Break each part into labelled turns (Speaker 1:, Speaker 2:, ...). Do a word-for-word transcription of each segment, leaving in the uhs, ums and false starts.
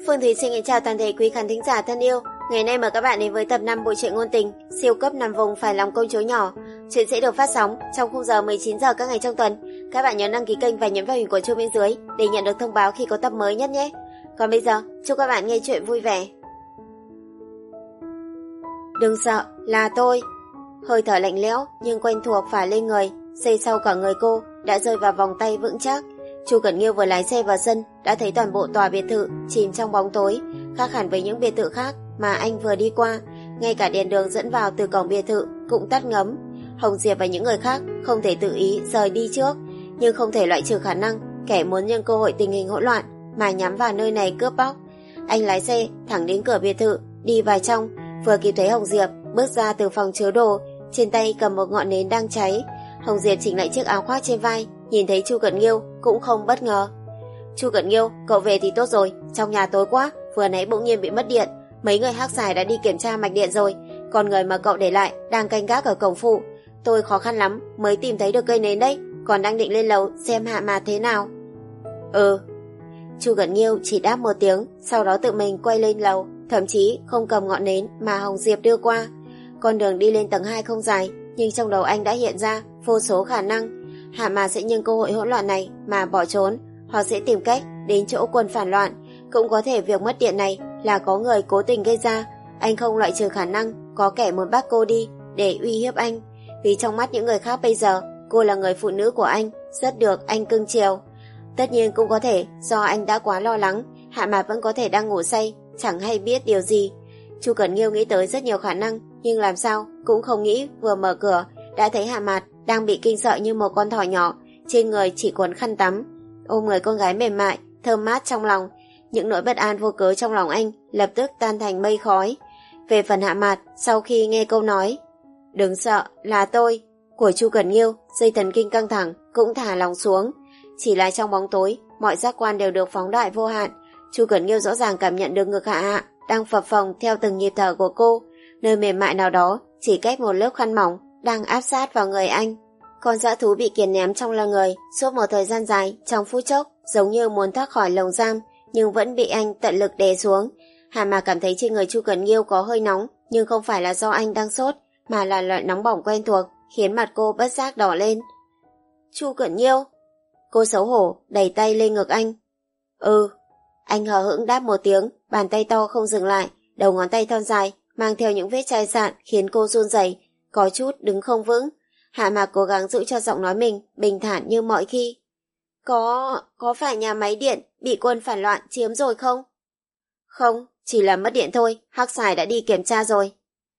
Speaker 1: Phương Thúy xin kính chào toàn thể quý khán thính giả thân yêu. Ngày nay mời các bạn đến với tập năm bộ truyện ngôn tình siêu cấp nằm vùng phải lòng công chúa nhỏ. Chuyện sẽ được phát sóng trong khung giờ mười chín giờ các ngày trong tuần. Các bạn nhớ đăng ký kênh và nhấn vào hình của chuông bên dưới để nhận được thông báo khi có tập mới nhất nhé. Còn bây giờ, chúc các bạn nghe chuyện vui vẻ. Đừng sợ, là tôi. Hơi thở lạnh lẽo nhưng quen thuộc phả lên người, giây sau cả người cô đã rơi vào vòng tay vững chắc. Chu Cẩn Nghiêu vừa lái xe vào sân đã thấy toàn bộ tòa biệt thự chìm trong bóng tối, khác hẳn với những biệt thự khác mà anh vừa đi qua. Ngay cả đèn đường dẫn vào từ cổng biệt thự cũng tắt ngấm. Hồng Diệp và những người khác không thể tự ý rời đi trước, nhưng không thể loại trừ khả năng kẻ muốn nhân cơ hội tình hình hỗn loạn mà nhắm vào nơi này cướp bóc. Anh lái xe thẳng đến cửa biệt thự, đi vào trong, vừa kịp thấy Hồng Diệp bước ra từ phòng chứa đồ, trên tay cầm một ngọn nến đang cháy. Hồng Diệp chỉnh lại chiếc áo khoác trên vai, nhìn thấy Chu Cẩn Nghiêu cũng không bất ngờ. Chu Cẩn Nghiêu, cậu về thì tốt rồi, trong nhà tối quá, vừa nãy bỗng nhiên bị mất điện, mấy người hắc xài đã đi kiểm tra mạch điện rồi, còn người mà cậu để lại đang canh gác ở cổng phụ. Tôi khó khăn lắm mới tìm thấy được cây nến đấy, còn đang định lên lầu xem Hạ Mạt thế nào. Ừ. Chu Cẩn Nghiêu chỉ đáp một tiếng, sau đó tự mình quay lên lầu, thậm chí không cầm ngọn nến mà Hồng Diệp đưa qua. Con đường đi lên tầng hai không dài, nhưng trong đầu anh đã hiện ra vô số khả năng. Hạ Mạt sẽ nhân cơ hội hỗn loạn này mà bỏ trốn, hoặc sẽ tìm cách đến chỗ quân phản loạn. Cũng có thể việc mất điện này là có người cố tình gây ra. Anh không loại trừ khả năng có kẻ muốn bắt cô đi để uy hiếp anh, vì trong mắt những người khác bây giờ cô là người phụ nữ của anh, rất được anh cưng chiều. Tất nhiên cũng có thể do anh đã quá lo lắng, Hạ Mạt vẫn có thể đang ngủ say, chẳng hay biết điều gì. Chu Cẩn Nghiêu nghĩ tới rất nhiều khả năng, nhưng làm sao cũng không nghĩ vừa mở cửa đã thấy Hạ Mạt đang bị kinh sợ như một con thỏ nhỏ, trên người chỉ quấn khăn tắm, ôm người con gái mềm mại thơm mát trong lòng. Những nỗi bất an vô cớ trong lòng anh lập tức tan thành mây khói. Về phần Hạ Mạt, sau khi nghe câu nói "đừng sợ, là tôi" của Chu Cẩn Nghiêu, dây thần kinh căng thẳng cũng thả lòng xuống. Chỉ là trong bóng tối, mọi giác quan đều được phóng đại vô hạn. Chu Cẩn Nghiêu rõ ràng cảm nhận được ngực Hạ Hạ đang phập phồng theo từng nhịp thở của cô, nơi mềm mại nào đó chỉ cách một lớp khăn mỏng đang áp sát vào người anh. Con dã thú bị kiềm ném trong lưng người suốt một thời gian dài, trong phút chốc giống như muốn thoát khỏi lồng giam, nhưng vẫn bị anh tận lực đè xuống. Hà mà cảm thấy trên người Chu Cẩn Nghiêu có hơi nóng, nhưng không phải là do anh đang sốt, mà là loại nóng bỏng quen thuộc, khiến mặt cô bất giác đỏ lên. Chu Cẩn Nghiêu. Cô xấu hổ đẩy tay lên ngực anh. Ừ. Anh hờ hững đáp một tiếng, bàn tay to không dừng lại, đầu ngón tay thon dài mang theo những vết chai sạn khiến cô run rẩy, có chút đứng không vững. Hạ Mạc cố gắng giữ cho giọng nói mình bình thản như mọi khi. Có, có phải nhà máy điện bị quân phản loạn chiếm rồi không? Không, chỉ là mất điện thôi, hắc xài đã đi kiểm tra rồi.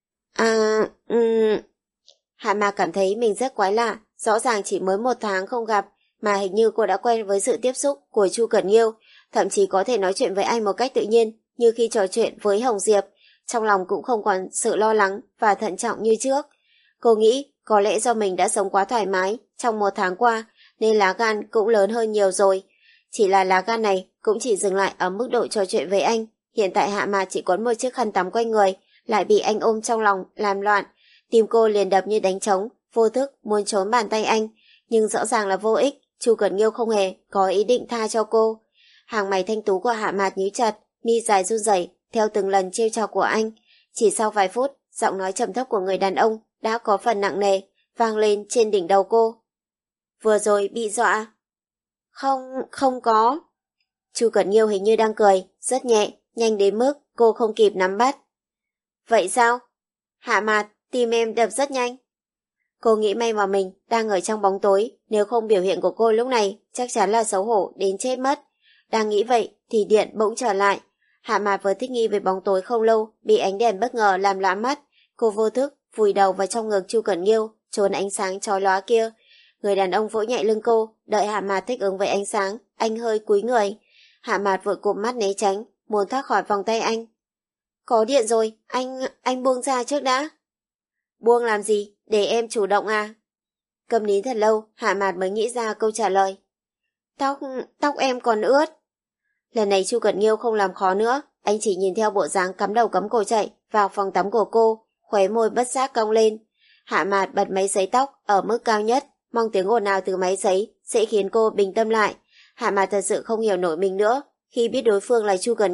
Speaker 1: À, um... Hạ Mạc cảm thấy mình rất quái lạ, rõ ràng chỉ mới một tháng không gặp, mà hình như cô đã quen với sự tiếp xúc của Chu Cẩn Nghiêu, thậm chí có thể nói chuyện với anh một cách tự nhiên, như khi trò chuyện với Hồng Diệp, trong lòng cũng không còn sự lo lắng và thận trọng như trước. Cô nghĩ có lẽ do mình đã sống quá thoải mái trong một tháng qua, nên lá gan cũng lớn hơn nhiều rồi. Chỉ là lá gan này cũng chỉ dừng lại ở mức độ trò chuyện với anh. Hiện tại Hạ Mạt chỉ quấn một chiếc khăn tắm quanh người, lại bị anh ôm trong lòng làm loạn. Tim cô liền đập như đánh trống, vô thức muốn trốn bàn tay anh, nhưng rõ ràng là vô ích. Chu Cẩn Nghiêu không hề có ý định tha cho cô. Hàng mày thanh tú của Hạ Mạt nhíu chặt, mi dài run rẩy theo từng lần trêu chọc của anh. Chỉ sau vài phút, giọng nói trầm thấp của người đàn ông đã có phần nặng nề vang lên trên đỉnh đầu cô. Vừa rồi bị dọa? Không, không có. Chu Cẩn Nghiêu hình như đang cười, rất nhẹ, nhanh đến mức cô không kịp nắm bắt. Vậy sao? Hạ Mạt, tim em đập rất nhanh. Cô nghĩ may mà mình đang ở trong bóng tối, nếu không biểu hiện của cô lúc này chắc chắn là xấu hổ đến chết mất. Đang nghĩ vậy thì điện bỗng trở lại. Hạ Mạt vừa thích nghi với bóng tối không lâu, bị ánh đèn bất ngờ làm lóa mắt. Cô vô thức vùi đầu vào trong ngực Chu Cẩn Nghiêu, trốn ánh sáng chói lóa kia. Người đàn ông vỗ nhẹ lưng cô, đợi Hạ Mạt thích ứng với ánh sáng, anh hơi cúi người. Hạ Mạt vội cụp mắt né tránh, muốn thoát khỏi vòng tay anh. Có điện rồi, anh, anh buông ra trước đã. Buông làm gì, để em chủ động à? Cầm nín thật lâu, Hạ Mạt mới nghĩ ra câu trả lời. Tóc, tóc em còn ướt. Lần này Chu Cẩn Nghiêu không làm khó nữa, anh chỉ nhìn theo bộ dáng cắm đầu cắm cổ chạy vào phòng tắm của cô, khóe môi bất giác cong lên. Hạ Mạt bật máy sấy tóc ở mức cao nhất, mong tiếng ồn nào từ máy sấy sẽ khiến cô bình tâm lại. Hạ Mạt thật sự không hiểu nổi mình nữa, khi biết đối phương là Chu Cẩn Nghiêu,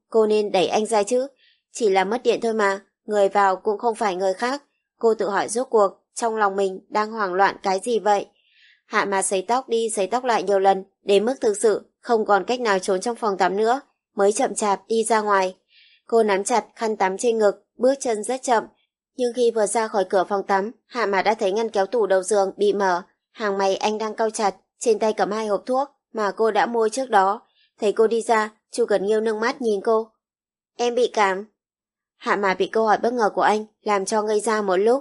Speaker 1: cô nên đẩy anh ra chứ. Chỉ là mất điện thôi mà, người vào cũng không phải người khác. Cô tự hỏi rốt cuộc, trong lòng mình đang hoảng loạn cái gì vậy? Hạ Mạt sấy tóc đi sấy tóc lại nhiều lần, đến mức thực sự không còn cách nào trốn trong phòng tắm nữa, mới chậm chạp đi ra ngoài. Cô nắm chặt khăn tắm trên ngực, bước chân rất chậm. Nhưng khi vừa ra khỏi cửa phòng tắm, Hạ Mạt đã thấy ngăn kéo tủ đầu giường bị mở. Hàng mày anh đang cau chặt, trên tay cầm hai hộp thuốc mà cô đã mua trước đó. Thấy cô đi ra, Chu Cẩn Nghiêu nâng mắt nhìn cô. Em bị cảm. Hạ Mạt bị câu hỏi bất ngờ của anh làm cho ngây ra một lúc.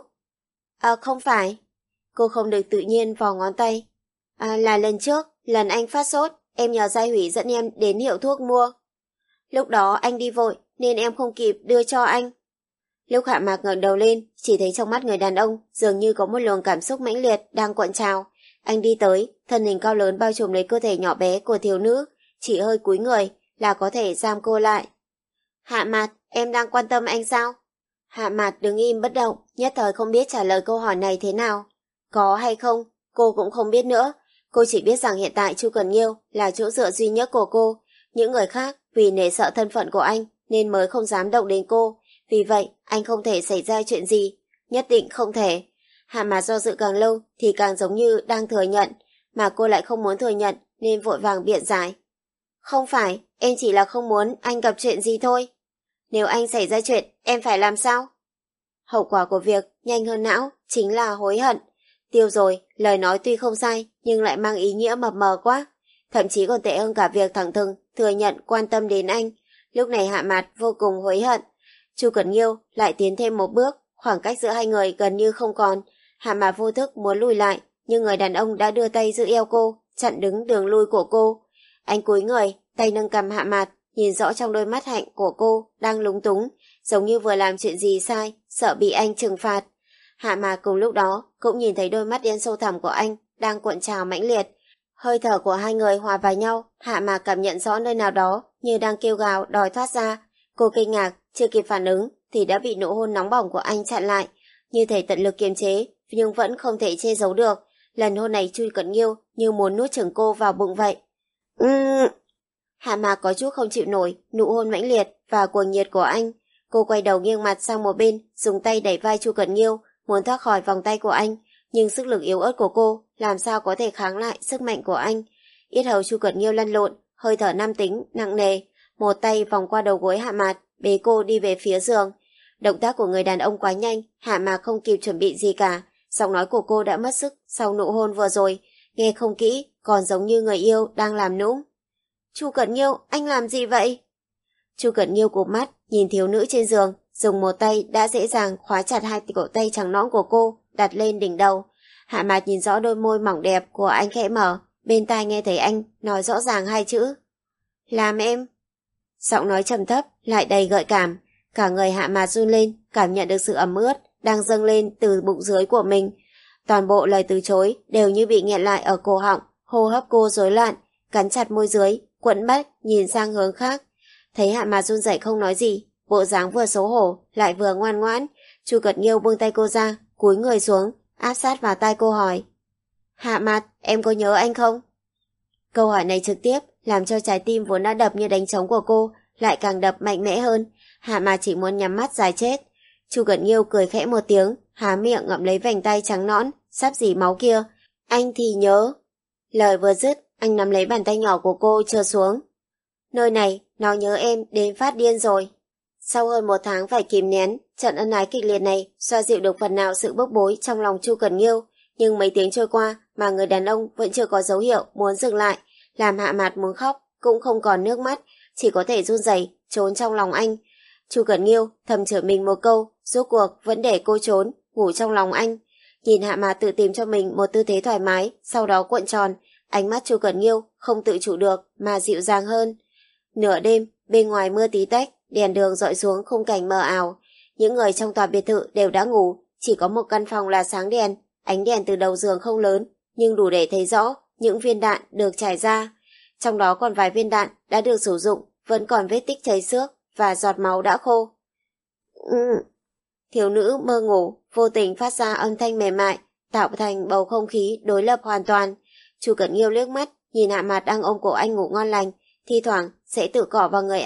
Speaker 1: À không phải. Cô không được tự nhiên vò ngón tay. À là lần trước, lần anh phát sốt, em nhờ Giai Hủy dẫn em đến hiệu thuốc mua. Lúc đó anh đi vội nên em không kịp đưa cho anh. Lúc Hạ Mạc ngẩng đầu lên, chỉ thấy trong mắt người đàn ông dường như có một luồng cảm xúc mãnh liệt đang cuộn trào. Anh đi tới, thân hình cao lớn bao trùm lấy cơ thể nhỏ bé của thiếu nữ, chỉ hơi cúi người là có thể giam cô lại. Hạ Mạt, em đang quan tâm anh sao? Hạ Mạt đứng im bất động, nhất thời không biết trả lời câu hỏi này thế nào. Có hay không, cô cũng không biết nữa. Cô chỉ biết rằng hiện tại Chu Cẩn Nghiêu là chỗ dựa duy nhất của cô. Những người khác vì nể sợ thân phận của anh nên mới không dám động đến cô. Vì vậy, anh không thể xảy ra chuyện gì. Nhất định không thể. Hạ Mạt do dự càng lâu thì càng giống như đang thừa nhận, mà cô lại không muốn thừa nhận nên vội vàng biện giải. Không phải, em chỉ là không muốn anh gặp chuyện gì thôi. Nếu anh xảy ra chuyện, em phải làm sao? Hậu quả của việc nhanh hơn não chính là hối hận. Tiêu rồi, lời nói tuy không sai nhưng lại mang ý nghĩa mập mờ quá. Thậm chí còn tệ hơn cả việc thẳng thừng thừa nhận quan tâm đến anh. Lúc này Hạ Mạt vô cùng hối hận. Chu Cẩn Nghiêu lại tiến thêm một bước, khoảng cách giữa hai người gần như không còn. Hạ Mạt vô thức muốn lùi lại, nhưng người đàn ông đã đưa tay giữ eo cô, chặn đứng đường lui của cô. Anh cúi người, tay nâng cằm Hạ Mạt, nhìn rõ trong đôi mắt hạnh của cô đang lúng túng, giống như vừa làm chuyện gì sai, sợ bị anh trừng phạt. Hạ Mạt cùng lúc đó cũng nhìn thấy đôi mắt đen sâu thẳm của anh đang cuộn trào mãnh liệt. Hơi thở của hai người hòa vào nhau, Hạ Mạt cảm nhận rõ nơi nào đó như đang kêu gào đòi thoát ra. Cô kinh ngạc, chưa kịp phản ứng thì đã bị nụ hôn nóng bỏng của anh chặn lại, như thể tận lực kiềm chế nhưng vẫn không thể che giấu được. Lần hôn này Chu Cẩn Nghiêu như muốn nuốt chửng cô vào bụng vậy. Uhm. Hạ Mạc có chút không chịu nổi nụ hôn mãnh liệt và cuồng nhiệt của anh. Cô quay đầu nghiêng mặt sang một bên, dùng tay đẩy vai Chu Cẩn Nghiêu, muốn thoát khỏi vòng tay của anh, nhưng sức lực yếu ớt của cô làm sao có thể kháng lại sức mạnh của anh. Yết hầu Chu Cẩn Nghiêu lăn lộn, hơi thở nam tính nặng nề, một tay vòng qua đầu gối Hạ Mạt, bế cô đi về phía giường. Động tác của người đàn ông quá nhanh, Hạ Mạc không kịp chuẩn bị gì cả. Giọng nói của cô đã mất sức sau nụ hôn vừa rồi, nghe không kỹ còn giống như người yêu đang làm nũng. Chu Cẩn Nghiêu, anh làm gì vậy? Chu Cẩn Nghiêu cụp mắt nhìn thiếu nữ trên giường, dùng một tay đã dễ dàng khóa chặt hai cổ tay trắng nõn của cô, đặt lên đỉnh đầu. Hạ Mạt nhìn rõ đôi môi mỏng đẹp của anh khẽ mở, bên tai nghe thấy anh nói rõ ràng hai chữ: làm em. Giọng nói trầm thấp lại đầy gợi cảm. Cả người Hạ Mạt run lên, cảm nhận được sự ẩm ướt đang dâng lên từ bụng dưới của mình. Toàn bộ lời từ chối đều như bị nghẹn lại ở cổ họng, hô hấp cô rối loạn, cắn chặt môi dưới, quẫn bách nhìn sang hướng khác. Thấy Hạ Mạt run rẩy không nói gì, bộ dáng vừa xấu hổ lại vừa ngoan ngoãn, Chu Cẩn Nghiêu buông tay cô ra, cúi người xuống, áp sát vào tai cô hỏi: Hạ Mạt, em có nhớ anh không? Câu hỏi này trực tiếp làm cho trái tim vốn đã đập như đánh trống của cô lại càng đập mạnh mẽ hơn. Hạ Mạt chỉ muốn nhắm mắt giải chết. Chu Cẩn Nghiêu cười khẽ một tiếng, há miệng ngậm lấy vành tay trắng nõn sắp dỉ máu kia. Anh thì nhớ. Lời vừa dứt, anh nắm lấy bàn tay nhỏ của cô trượt xuống. Nơi này, nó nhớ em đến phát điên rồi. Sau hơn một tháng phải kìm nén, trận ân ái kịch liệt này xoa dịu được phần nào sự bức bối trong lòng Chu Cẩn Nghiêu, nhưng mấy tiếng trôi qua mà người đàn ông vẫn chưa có dấu hiệu muốn dừng lại, làm Hạ Mạt muốn khóc cũng không còn nước mắt, chỉ có thể run rẩy trốn trong lòng anh. Chu Cẩn Nghiêu thầm chửi mình một câu, rốt cuộc vẫn để cô trốn, ngủ trong lòng anh. Nhìn Hạ Mạt tự tìm cho mình một tư thế thoải mái, sau đó cuộn tròn, ánh mắt Chu Cẩn Nghiêu không tự chủ được mà dịu dàng hơn. Nửa đêm, bên ngoài mưa tí tách, đèn đường dọi xuống khung cảnh mờ ảo. Những người trong tòa biệt thự đều đã ngủ, chỉ có một căn phòng là sáng đèn. Ánh đèn từ đầu giường không lớn, nhưng đủ để thấy rõ những viên đạn được trải ra. Trong đó còn vài viên đạn đã được sử dụng, vẫn còn vết tích chảy xước và giọt máu đã khô. Ừ. Thiếu nữ mơ ngủ, vô tình phát ra âm thanh mềm mại, tạo thành bầu không khí đối lập hoàn toàn. Chu Cẩn Nghiêu liếc mắt, nhìn Hạ Mạt đang ôm cổ anh ngủ ngon lành, thi thoảng sẽ tự cọ vào người anh,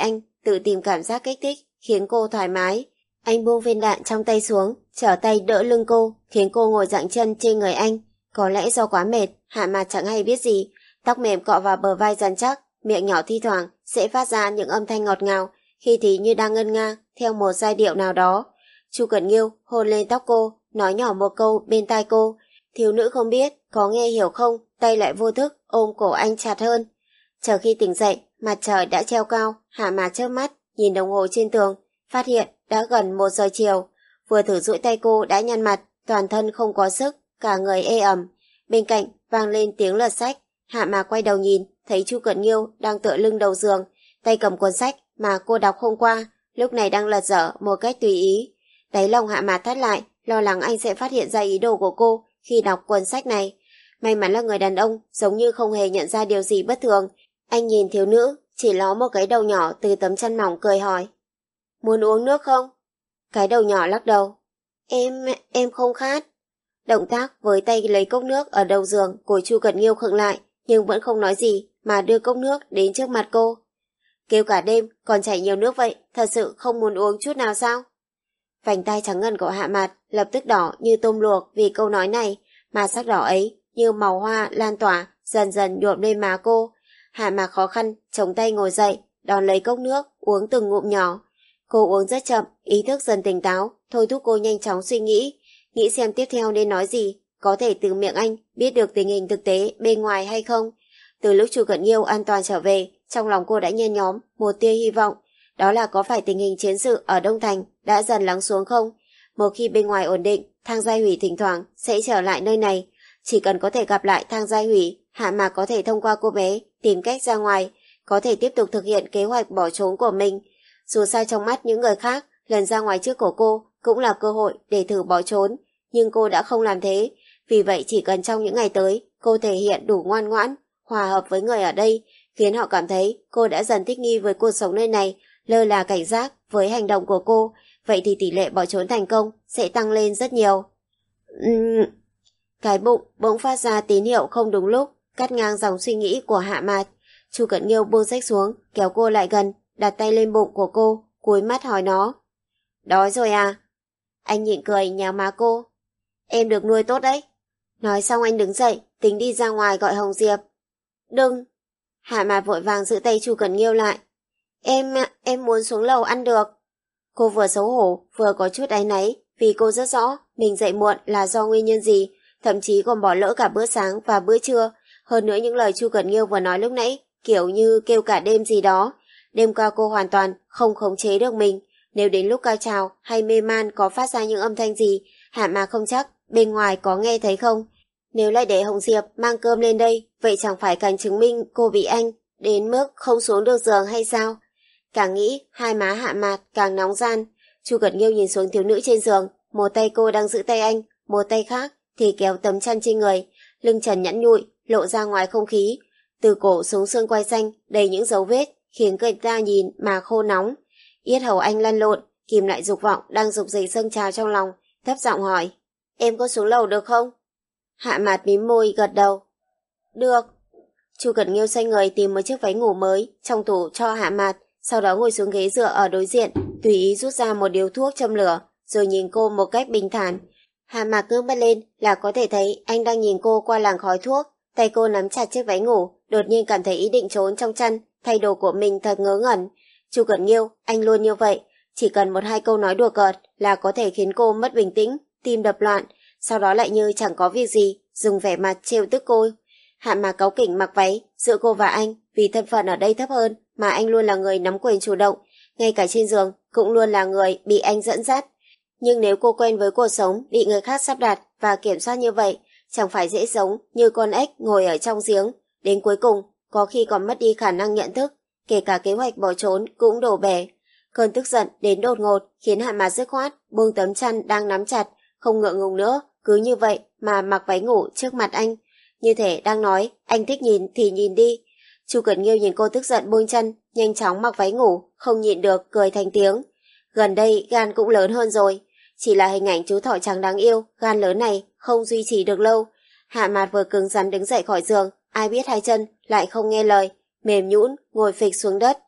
Speaker 1: tự tìm cảm giác kích thích, khiến cô thoải mái. Anh buông viên đạn trong tay xuống, trở tay đỡ lưng cô, khiến cô ngồi dạng chân trên người anh. Có lẽ do quá mệt, Hạ Mạt chẳng hay biết gì, tóc mềm cọ vào bờ vai dần chắc, miệng nhỏ thi thoảng sẽ phát ra những âm thanh ngọt ngào, khi thì như đang ngân nga theo một giai điệu nào đó. Chu Cẩn Nghiêu hôn lên tóc cô, nói nhỏ một câu bên tai cô. Thiếu nữ không biết có nghe hiểu không, tay lại vô thức ôm cổ anh chặt hơn. Chờ khi tỉnh dậy, mặt trời đã treo cao, Hạ Mạt chớp mắt nhìn đồng hồ trên tường, phát hiện đã gần một giờ chiều. Vừa thử duỗi tay cô đã nhăn mặt, toàn thân không có sức, cả người ê ẩm. Bên cạnh vang lên tiếng lật sách. Hạ Mạt quay đầu nhìn, thấy Chu Cẩn Nghiêu đang tựa lưng đầu giường, tay cầm cuốn sách mà cô đọc hôm qua, lúc này đang lật dở một cách tùy ý. Đáy lòng Hạ Mạt thắt lại, lo lắng anh sẽ phát hiện ra ý đồ của cô khi đọc cuốn sách này. May mắn là người đàn ông giống như không hề nhận ra điều gì bất thường. Anh nhìn thiếu nữ, chỉ ló một cái đầu nhỏ từ tấm chăn mỏng cười hỏi. Muốn uống nước không? Cái đầu nhỏ lắc đầu. Em, em không khát. Động tác với tay lấy cốc nước ở đầu giường của Chu Cẩn Nghiêu khựng lại, nhưng vẫn không nói gì mà đưa cốc nước đến trước mặt cô. Kêu cả đêm còn chảy nhiều nước vậy, thật sự không muốn uống chút nào sao? Vành tai trắng ngần của Hạ Mạt lập tức đỏ như tôm luộc vì câu nói này, mà sắc đỏ ấy như màu hoa lan tỏa dần dần nhuộm lên má cô. Hạ Mạt khó khăn chống tay ngồi dậy, đón lấy cốc nước uống từng ngụm nhỏ. Cô uống rất chậm, ý thức dần tỉnh táo, thôi thúc cô nhanh chóng suy nghĩ, nghĩ xem tiếp theo nên nói gì, có thể từ miệng anh biết được tình hình thực tế bên ngoài hay không. Từ lúc Chu Cẩn Nghiêu an toàn trở về, trong lòng cô đã nhen nhóm một tia hy vọng, đó là có phải tình hình chiến sự ở Đông Thành đã dần lắng xuống không? Một khi bên ngoài ổn định, Thang Giai Hủy thỉnh thoảng sẽ trở lại nơi này. Chỉ cần có thể gặp lại Thang Giai Hủy, Hạ Mạc có thể thông qua cô bé tìm cách ra ngoài, có thể tiếp tục thực hiện kế hoạch bỏ trốn của mình. Dù sao trong mắt những người khác, lần ra ngoài trước của cô cũng là cơ hội để thử bỏ trốn, nhưng cô đã không làm thế. Vì vậy chỉ cần trong những ngày tới, cô thể hiện đủ ngoan ngoãn, hòa hợp với người ở đây, khiến họ cảm thấy cô đã dần thích nghi với cuộc sống nơi này, lơ là cảnh giác với hành động của cô, vậy thì tỷ lệ bỏ trốn thành công sẽ tăng lên rất nhiều. Uhm... Cái bụng bỗng phát ra tín hiệu không đúng lúc, cắt ngang dòng suy nghĩ của Hạ Mạt. Chu Cẩn Nghiêu buông sách xuống, kéo cô lại gần, đặt tay lên bụng của cô, cúi mắt hỏi nó. Đói rồi à? Anh nhịn cười nhéo má cô. Em được nuôi tốt đấy. Nói xong anh đứng dậy, tính đi ra ngoài gọi Hồng Diệp. Đừng! Hạ Mạt vội vàng giữ tay Chu Cẩn Nghiêu lại. Em, em muốn xuống lầu ăn được. Cô vừa xấu hổ, vừa có chút áy náy, vì cô rất rõ mình dậy muộn là do nguyên nhân gì, thậm chí còn bỏ lỡ cả bữa sáng và bữa trưa. Hơn nữa những lời Chu Cẩn Nghiêu vừa nói lúc nãy, kiểu như kêu cả đêm gì đó. Đêm qua cô hoàn toàn không khống chế được mình. Nếu đến lúc cao trào hay mê man có phát ra những âm thanh gì, Hạ Mạc không chắc bên ngoài có nghe thấy không. Nếu lại để Hồng Diệp mang cơm lên đây, vậy chẳng phải càng chứng minh cô bị anh đến mức không xuống được giường hay sao? Càng nghĩ, hai má Hạ Mạt càng nóng gian. Chu Cẩn Nghiêu nhìn xuống thiếu nữ trên giường, một tay cô đang giữ tay anh, một tay khác thì kéo tấm chăn trên người, lưng trần nhẵn nhụi lộ ra ngoài không khí, từ cổ xuống xương quai xanh đầy những dấu vết khiến người ta nhìn mà khô nóng. Yết hầu anh lăn lộn, kìm lại dục vọng đang dục dịch dâng trào trong lòng, thấp giọng hỏi, em có xuống lầu được không? Hạ Mạt mím môi gật đầu. Được. Chu Cẩn Nghiêu xoay người tìm một chiếc váy ngủ mới trong tủ cho Hạ Mạt, sau đó ngồi xuống ghế dựa ở đối diện, tùy ý rút ra một điếu thuốc châm lửa, rồi nhìn cô một cách bình thản. Hạ Mạt ngước mắt lên là có thể thấy anh đang nhìn cô qua làn khói thuốc, tay cô nắm chặt chiếc váy ngủ, đột nhiên cảm thấy ý định trốn trong chăn, thay đồ của mình thật ngớ ngẩn. Chu Cẩn Nghiêu, anh luôn như vậy, chỉ cần một hai câu nói đùa cợt là có thể khiến cô mất bình tĩnh, tim đập loạn, sau đó lại như chẳng có việc gì, dùng vẻ mặt trêu tức cô. Hạ Mạc cáu kỉnh mặc váy, giữa cô và anh, vì thân phận ở đây thấp hơn mà anh luôn là người nắm quyền chủ động, ngay cả trên giường cũng luôn là người bị anh dẫn dắt. Nhưng nếu cô quen với cuộc sống bị người khác sắp đặt và kiểm soát như vậy, chẳng phải dễ sống như con ếch ngồi ở trong giếng, đến cuối cùng có khi còn mất đi khả năng nhận thức, kể cả kế hoạch bỏ trốn cũng đổ bể. Cơn tức giận đến đột ngột khiến Hạ Mạc dứt khoát buông tấm chăn đang nắm chặt, không ngượng ngùng nữa, cứ như vậy mà mặc váy ngủ trước mặt anh, như thể đang nói anh thích nhìn thì nhìn đi. Chu Cẩn Nghiêu nhìn cô tức giận buông chân, nhanh chóng mặc váy ngủ, không nhịn được cười thành tiếng. Gần đây gan cũng lớn hơn rồi, chỉ là hình ảnh chú thỏ trắng đáng yêu, gan lớn này không duy trì được lâu. Hạ Mạt vừa cứng rắn đứng dậy khỏi giường, ai biết hai chân lại không nghe lời, mềm nhũn ngồi phịch xuống đất.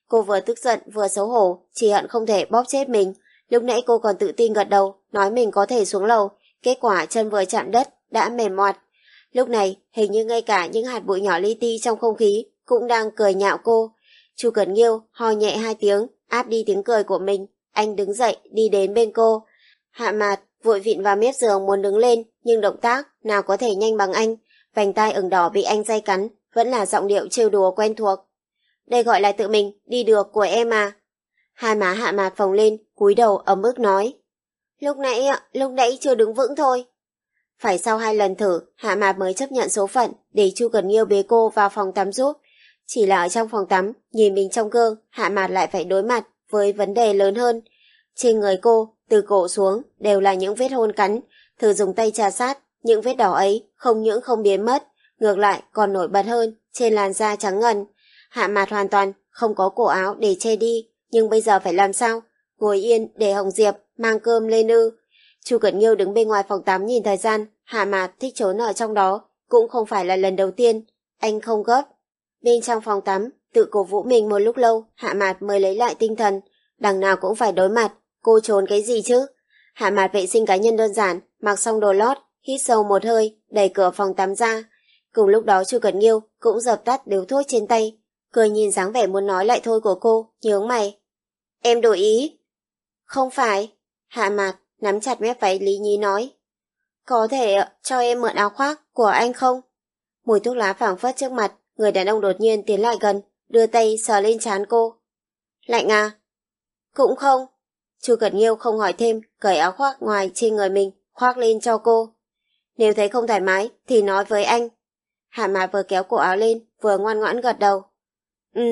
Speaker 1: Cô vừa tức giận vừa xấu hổ, chỉ hận không thể bóp chết mình. Lúc nãy cô còn tự tin gật đầu, nói mình có thể xuống lầu, kết quả chân vừa chạm đất, đã mềm moạt. Lúc này, hình như ngay cả những hạt bụi nhỏ li ti trong không khí cũng đang cười nhạo cô. Chu Cẩn Nghiêu ho nhẹ hai tiếng, áp đi tiếng cười của mình. Anh đứng dậy, đi đến bên cô. Hạ Mạt vội vịn vào mép giường muốn đứng lên, nhưng động tác nào có thể nhanh bằng anh. Vành tai ửng đỏ bị anh day cắn, vẫn là giọng điệu trêu đùa quen thuộc. Đây gọi là tự mình, đi được của em à. Hai má Hạ Mạt phồng lên, cúi đầu ấm ức nói. Lúc nãy, lúc nãy chưa đứng vững thôi. Phải sau hai lần thử, Hạ Mạt mới chấp nhận số phận để Chu Cẩn Nghiêu bế cô vào phòng tắm giúp. Chỉ là ở trong phòng tắm, nhìn mình trong gương, Hạ Mạt lại phải đối mặt với vấn đề lớn hơn. Trên người cô, từ cổ xuống, đều là những vết hôn cắn. Thử dùng tay trà sát, những vết đỏ ấy không những không biến mất, ngược lại còn nổi bật hơn trên làn da trắng ngần. Hạ Mạt hoàn toàn không có cổ áo để che đi, nhưng bây giờ phải làm sao? Ngồi yên để Hồng Diệp mang cơm lên ư? Chu Cẩn Nghiêu đứng bên ngoài phòng tắm nhìn thời gian. Hạ Mạt thích trốn ở trong đó, cũng không phải là lần đầu tiên. Anh không gấp. Bên trong phòng tắm, tự cổ vũ mình một lúc lâu, Hạ Mạt mới lấy lại tinh thần. Đằng nào cũng phải đối mặt, cô trốn cái gì chứ? Hạ Mạt vệ sinh cá nhân đơn giản, mặc xong đồ lót, hít sâu một hơi, đẩy cửa phòng tắm ra. Cùng lúc đó Chu Cẩn Nghiêu cũng dập tắt điếu thuốc trên tay, cười nhìn dáng vẻ muốn nói lại thôi của cô, nhướng mày. Em đổi ý. Không phải. Hạ Mạt nắm chặt mép váy lý nhí nói. Có thể cho em mượn áo khoác của anh không? Mùi thuốc lá phảng phất trước mặt, người đàn ông đột nhiên tiến lại gần, đưa tay sờ lên trán cô. Lạnh à? Cũng không. Chu Cẩn Nghiêu không hỏi thêm, cởi áo khoác ngoài trên người mình, khoác lên cho cô. Nếu thấy không thoải mái thì nói với anh. Hạ Mạt vừa kéo cổ áo lên, vừa ngoan ngoãn gật đầu. Ừ.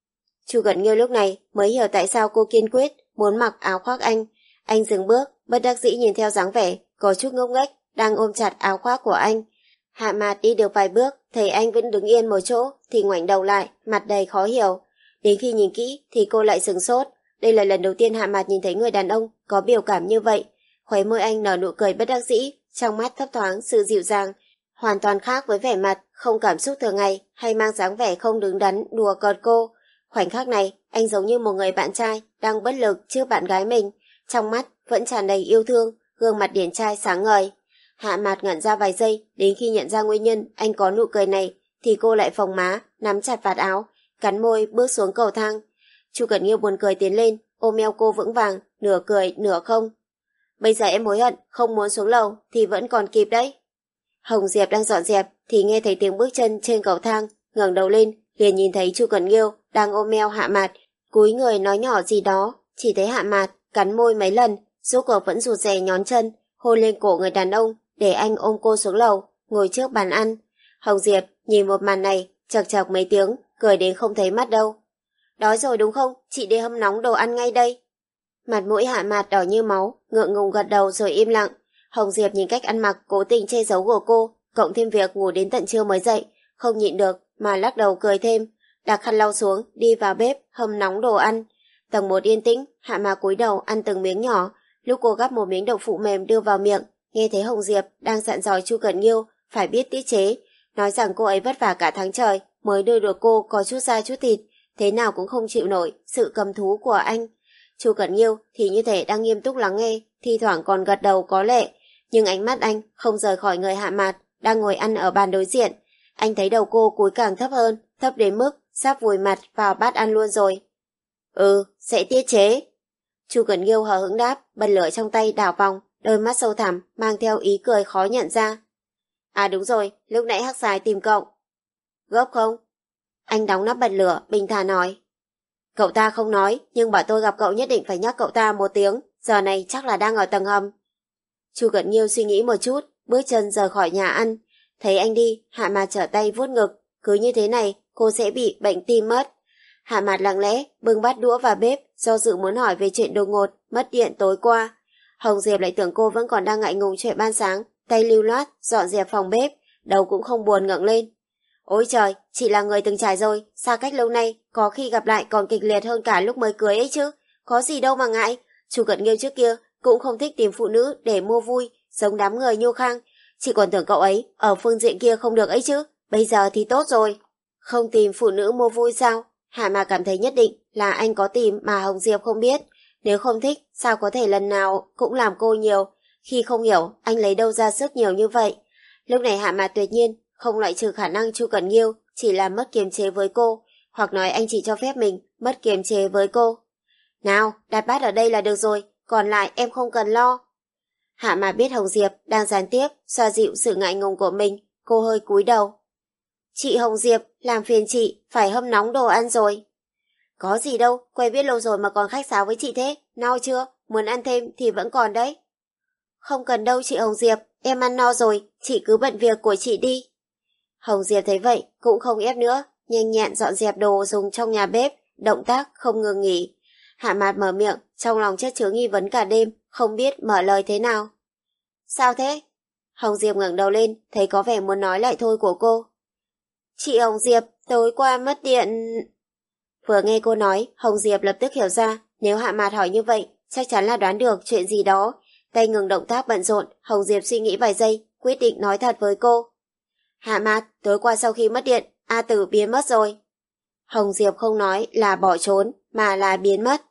Speaker 1: Chu Cẩn Nghiêu lúc này mới hiểu tại sao cô kiên quyết muốn mặc áo khoác anh. Anh dừng bước, bất đắc dĩ nhìn theo dáng vẻ có chút ngốc nghếch đang ôm chặt áo khoác của anh. Hạ Mạt đi được vài bước, thấy anh vẫn đứng yên một chỗ thì ngoảnh đầu lại, mặt đầy khó hiểu. Đến khi nhìn kỹ thì cô lại sửng sốt. Đây là lần đầu tiên Hạ Mạt nhìn thấy người đàn ông có biểu cảm như vậy. Khóe môi anh nở nụ cười bất đắc dĩ, trong mắt thấp thoáng sự dịu dàng, hoàn toàn khác với vẻ mặt không cảm xúc thường ngày hay mang dáng vẻ không đứng đắn đùa cợt cô. Khoảnh khắc này, anh giống như một người bạn trai đang bất lực trước bạn gái mình, trong mắt vẫn tràn đầy yêu thương, gương mặt điển trai sáng ngời. Hạ Mạt ngẩn ra vài giây, đến khi nhận ra nguyên nhân anh có nụ cười này thì cô lại phồng má, nắm chặt vạt áo, cắn môi bước xuống cầu thang. Chu Cẩn Nghiêu buồn cười tiến lên, ôm eo cô vững vàng, nửa cười nửa không. Bây giờ em hối hận không muốn xuống lầu thì vẫn còn kịp đấy. Hồng Diệp đang dọn dẹp thì nghe thấy tiếng bước chân trên cầu thang, ngẩng đầu lên liền nhìn thấy Chu Cẩn Nghiêu đang ôm eo Hạ Mạt, cúi người nói nhỏ gì đó. Chỉ thấy Hạ Mạt cắn môi mấy lần, rốt cuộc vẫn rụt rè nhón chân, hôn lên cổ người đàn ông để anh ôm cô xuống lầu, ngồi trước bàn ăn. Hồng Diệp nhìn một màn này, chật chật mấy tiếng, cười đến không thấy mắt đâu. Đói rồi đúng không? Chị đi hâm nóng đồ ăn ngay đây. Mặt mũi Hạ Mạt đỏ như máu, ngượng ngùng gật đầu rồi im lặng. Hồng Diệp nhìn cách ăn mặc cố tình che giấu của cô, cộng thêm việc ngủ đến tận trưa mới dậy, không nhịn được mà lắc đầu cười thêm, đặt khăn lau xuống, đi vào bếp hâm nóng đồ ăn. Tầng một yên tĩnh, Hạ Mạt cúi đầu ăn từng miếng nhỏ. Lúc cô gắp một miếng đậu phụ mềm đưa vào miệng, nghe thấy Hồng Diệp đang dặn dò Chu Cẩn Nghiêu phải biết tiết chế, nói rằng cô ấy vất vả cả tháng trời mới đưa được cô có chút da chút thịt, thế nào cũng không chịu nổi sự cầm thú của anh. Chu Cẩn Nghiêu thì như thể đang nghiêm túc lắng nghe, thi thoảng còn gật đầu có lệ, nhưng ánh mắt anh không rời khỏi người Hạ Mạt đang ngồi ăn ở bàn đối diện. Anh thấy đầu cô cúi càng thấp hơn, thấp đến mức sắp vùi mặt vào bát ăn luôn rồi. Ừ, sẽ tiết chế. Chu Cẩn Nghiêu hờ hững đáp, bật lửa trong tay đảo vòng, đôi mắt sâu thẳm mang theo ý cười khó nhận ra. À đúng rồi, lúc nãy Hắc Xài tìm cậu. Gấp không? Anh đóng nắp bật lửa, bình thản nói. Cậu ta không nói, nhưng bảo tôi gặp cậu nhất định phải nhắc cậu ta một tiếng, giờ này chắc là đang ở tầng hầm. Chu Cẩn Nghiêu suy nghĩ một chút, bước chân rời khỏi nhà ăn. Thấy anh đi, Hạ Mạt trở tay vuốt ngực, cứ như thế này cô sẽ bị bệnh tim mất. Hạ Mạt lặng lẽ bưng bát đũa vào bếp, do dự muốn hỏi về chuyện đột ngột mất điện tối qua. Hồng Diệp lại tưởng cô vẫn còn đang ngại ngùng chuyện ban sáng, tay lưu loát dọn dẹp phòng bếp, đầu cũng không buồn ngẩng lên. Ôi trời, chị là người từng trải rồi, xa cách lâu nay, có khi gặp lại còn kịch liệt hơn cả lúc mới cưới ấy chứ, có gì đâu mà ngại. Chu Cẩn Nghiêu trước kia cũng không thích tìm phụ nữ để mua vui, giống đám người nhô khang. Chị còn tưởng cậu ấy ở phương diện kia không được ấy chứ, bây giờ thì tốt rồi. Không tìm phụ nữ mua vui sao? Hạ Mạc cảm thấy nhất định là anh có tìm mà Hồng Diệp không biết. Nếu không thích, sao có thể lần nào cũng làm cô nhiều, khi không hiểu anh lấy đâu ra sức nhiều như vậy. Lúc này Hạ Mạc tuyệt nhiên không loại trừ khả năng Chu Cẩn Nghiêu chỉ làm mất kiềm chế với cô, hoặc nói anh chỉ cho phép mình mất kiềm chế với cô. Nào, đặt bát ở đây là được rồi, còn lại em không cần lo. Hạ Mạc biết Hồng Diệp đang gián tiếp xoa dịu sự ngại ngùng của mình, cô hơi cúi đầu. Chị Hồng Diệp, làm phiền chị, phải hâm nóng đồ ăn rồi. Có gì đâu, quen biết lâu rồi mà còn khách sáo với chị thế, no chưa, muốn ăn thêm thì vẫn còn đấy. Không cần đâu chị Hồng Diệp, em ăn no rồi, chị cứ bận việc của chị đi. Hồng Diệp thấy vậy, cũng không ép nữa, nhanh nhẹn dọn dẹp đồ dùng trong nhà bếp, động tác không ngừng nghỉ. Hạ Mạt mở miệng, trong lòng chất chứa nghi vấn cả đêm, không biết mở lời thế nào. Sao thế? Hồng Diệp ngẩng đầu lên, thấy có vẻ muốn nói lại thôi của cô. Chị Hồng Diệp, tối qua mất điện... Vừa nghe cô nói, Hồng Diệp lập tức hiểu ra, nếu Hạ Mạt hỏi như vậy, chắc chắn là đoán được chuyện gì đó. Tay ngừng động tác bận rộn, Hồng Diệp suy nghĩ vài giây, quyết định nói thật với cô. Hạ Mạt, tối qua sau khi mất điện, A Tử biến mất rồi. Hồng Diệp không nói là bỏ trốn, mà là biến mất.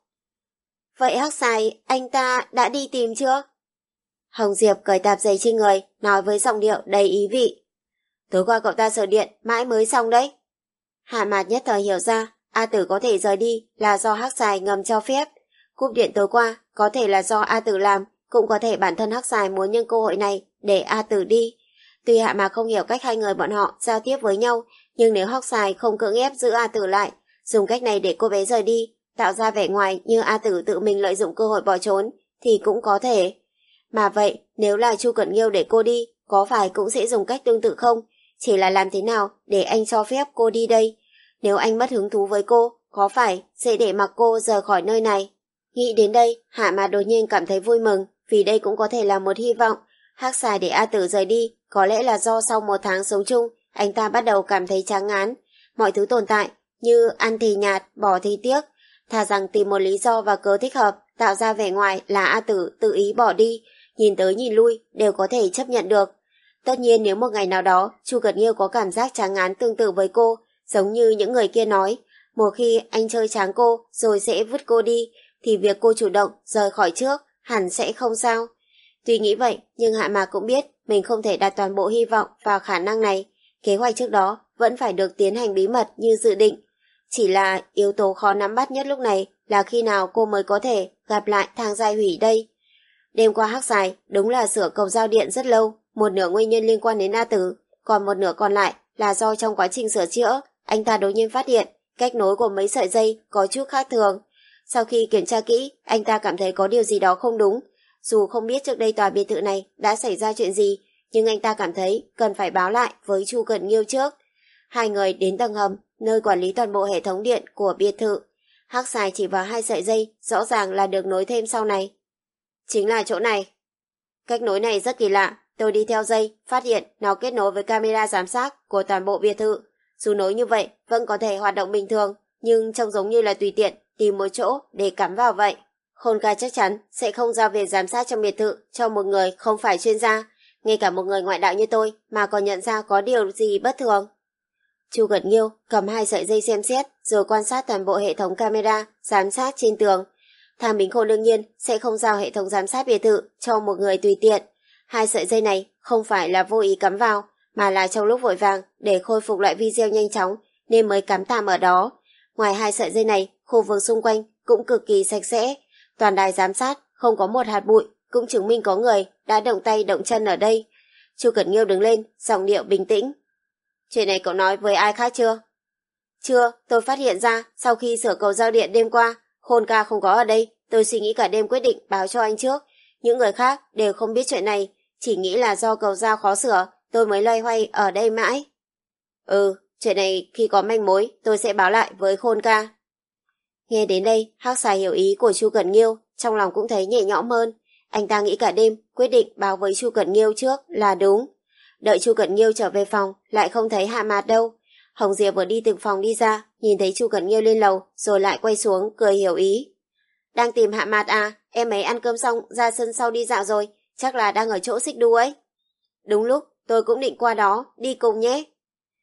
Speaker 1: Vậy Hắc Xài, anh ta đã đi tìm chưa? Hồng Diệp cởi tạp dề trên người, nói với giọng điệu đầy ý vị. Tối qua cậu ta sửa điện, mãi mới xong đấy. Hạ Mạt nhất thời hiểu ra, A Tử có thể rời đi là do Hắc Xài ngầm cho phép. Cúp điện tối qua có thể là do A Tử làm, cũng có thể bản thân Hắc Xài muốn nhân cơ hội này để A Tử đi. Tuy Hạ Mạc không hiểu cách hai người bọn họ giao tiếp với nhau, nhưng nếu Hắc Xài không cưỡng ép giữ A Tử lại, dùng cách này để cô bé rời đi, tạo ra vẻ ngoài như A Tử tự mình lợi dụng cơ hội bỏ trốn, thì cũng có thể. Mà vậy, nếu là Chu Cẩn Nghiêu để cô đi, có phải cũng sẽ dùng cách tương tự không? Chỉ là làm thế nào để anh cho phép cô đi đây? Nếu anh mất hứng thú với cô, có phải sẽ để mặc cô rời khỏi nơi này? Nghĩ đến đây, Hạ Mạt đột nhiên cảm thấy vui mừng, vì đây cũng có thể là một hy vọng. Hắc Xài để A Tử rời đi, có lẽ là do sau một tháng sống chung, anh ta bắt đầu cảm thấy chán ngán. Mọi thứ tồn tại, như ăn thì nhạt, bỏ thì tiếc. Thà rằng tìm một lý do và cớ thích hợp, tạo ra vẻ ngoài là A Tử tự ý bỏ đi, nhìn tới nhìn lui đều có thể chấp nhận được. Tất nhiên nếu một ngày nào đó, Chu Cẩn Nghiêu có cảm giác chán ngán tương tự với cô, giống như những người kia nói, một khi anh chơi chán cô rồi sẽ vứt cô đi, thì việc cô chủ động rời khỏi trước hẳn sẽ không sao. Tuy nghĩ vậy, nhưng Hạ Mạc cũng biết mình không thể đặt toàn bộ hy vọng vào khả năng này. Kế hoạch trước đó vẫn phải được tiến hành bí mật như dự định. Chỉ là yếu tố khó nắm bắt nhất lúc này là khi nào cô mới có thể gặp lại Thang Giai Hủy đây. Đêm qua Hắc Xài đúng là sửa cầu giao điện rất lâu, một nửa nguyên nhân liên quan đến A Tử, còn một nửa còn lại là do trong quá trình sửa chữa, anh ta đột nhiên phát hiện cách nối của mấy sợi dây có chút khác thường. Sau khi kiểm tra kỹ, anh ta cảm thấy có điều gì đó không đúng. Dù không biết trước đây tòa biệt thự này đã xảy ra chuyện gì, nhưng anh ta cảm thấy cần phải báo lại với Chu Cẩn Nghiêu trước. Hai người đến tầng hầm, nơi quản lý toàn bộ hệ thống điện của biệt thự. Hắc Xài chỉ vào hai sợi dây, rõ ràng là được nối thêm sau này. Chính là chỗ này. Cách nối này rất kỳ lạ, tôi đi theo dây, phát hiện nó kết nối với camera giám sát của toàn bộ biệt thự. Dù nối như vậy, vẫn có thể hoạt động bình thường, nhưng trông giống như là tùy tiện tìm một chỗ để cắm vào vậy. Khôn ca chắc chắn sẽ không giao việc giám sát trong biệt thự cho một người không phải chuyên gia, ngay cả một người ngoại đạo như tôi mà còn nhận ra có điều gì bất thường. Chu Cẩn Nghiêu cầm hai sợi dây xem xét rồi quan sát toàn bộ hệ thống camera giám sát trên tường. Thang Bính Khôn đương nhiên sẽ không giao hệ thống giám sát biệt thự cho một người tùy tiện. Hai sợi dây này không phải là vô ý cắm vào, mà là trong lúc vội vàng để khôi phục lại video nhanh chóng nên mới cắm tạm ở đó. Ngoài hai sợi dây này, khu vực xung quanh cũng cực kỳ sạch sẽ. Toàn đài giám sát không có một hạt bụi, cũng chứng minh có người đã động tay động chân ở đây. Chu Cẩn Nghiêu đứng lên, giọng điệu bình tĩnh. Chuyện này cậu nói với ai khác chưa? Chưa, tôi phát hiện ra sau khi sửa cầu giao điện đêm qua, Khôn ca không có ở đây, tôi suy nghĩ cả đêm quyết định báo cho anh trước. Những người khác đều không biết chuyện này, chỉ nghĩ là do cầu giao khó sửa, tôi mới loay hoay ở đây mãi. Ừ, chuyện này khi có manh mối, tôi sẽ báo lại với Khôn ca. Nghe đến đây, Hắc Xài hiểu ý của Chu Cẩn Nghiêu, trong lòng cũng thấy nhẹ nhõm hơn. Anh ta nghĩ cả đêm, quyết định báo với Chu Cẩn Nghiêu trước là đúng. Đợi Chu Cẩn Nghiêu trở về phòng, lại không thấy Hạ Mạt đâu. Hồng Diệp vừa đi từng phòng đi ra, nhìn thấy Chu Cẩn Nghiêu lên lầu, rồi lại quay xuống, cười hiểu ý. Đang tìm Hạ Mạt à, em ấy ăn cơm xong, ra sân sau đi dạo rồi, chắc là đang ở chỗ xích đu ấy. Đúng lúc, tôi cũng định qua đó, đi cùng nhé.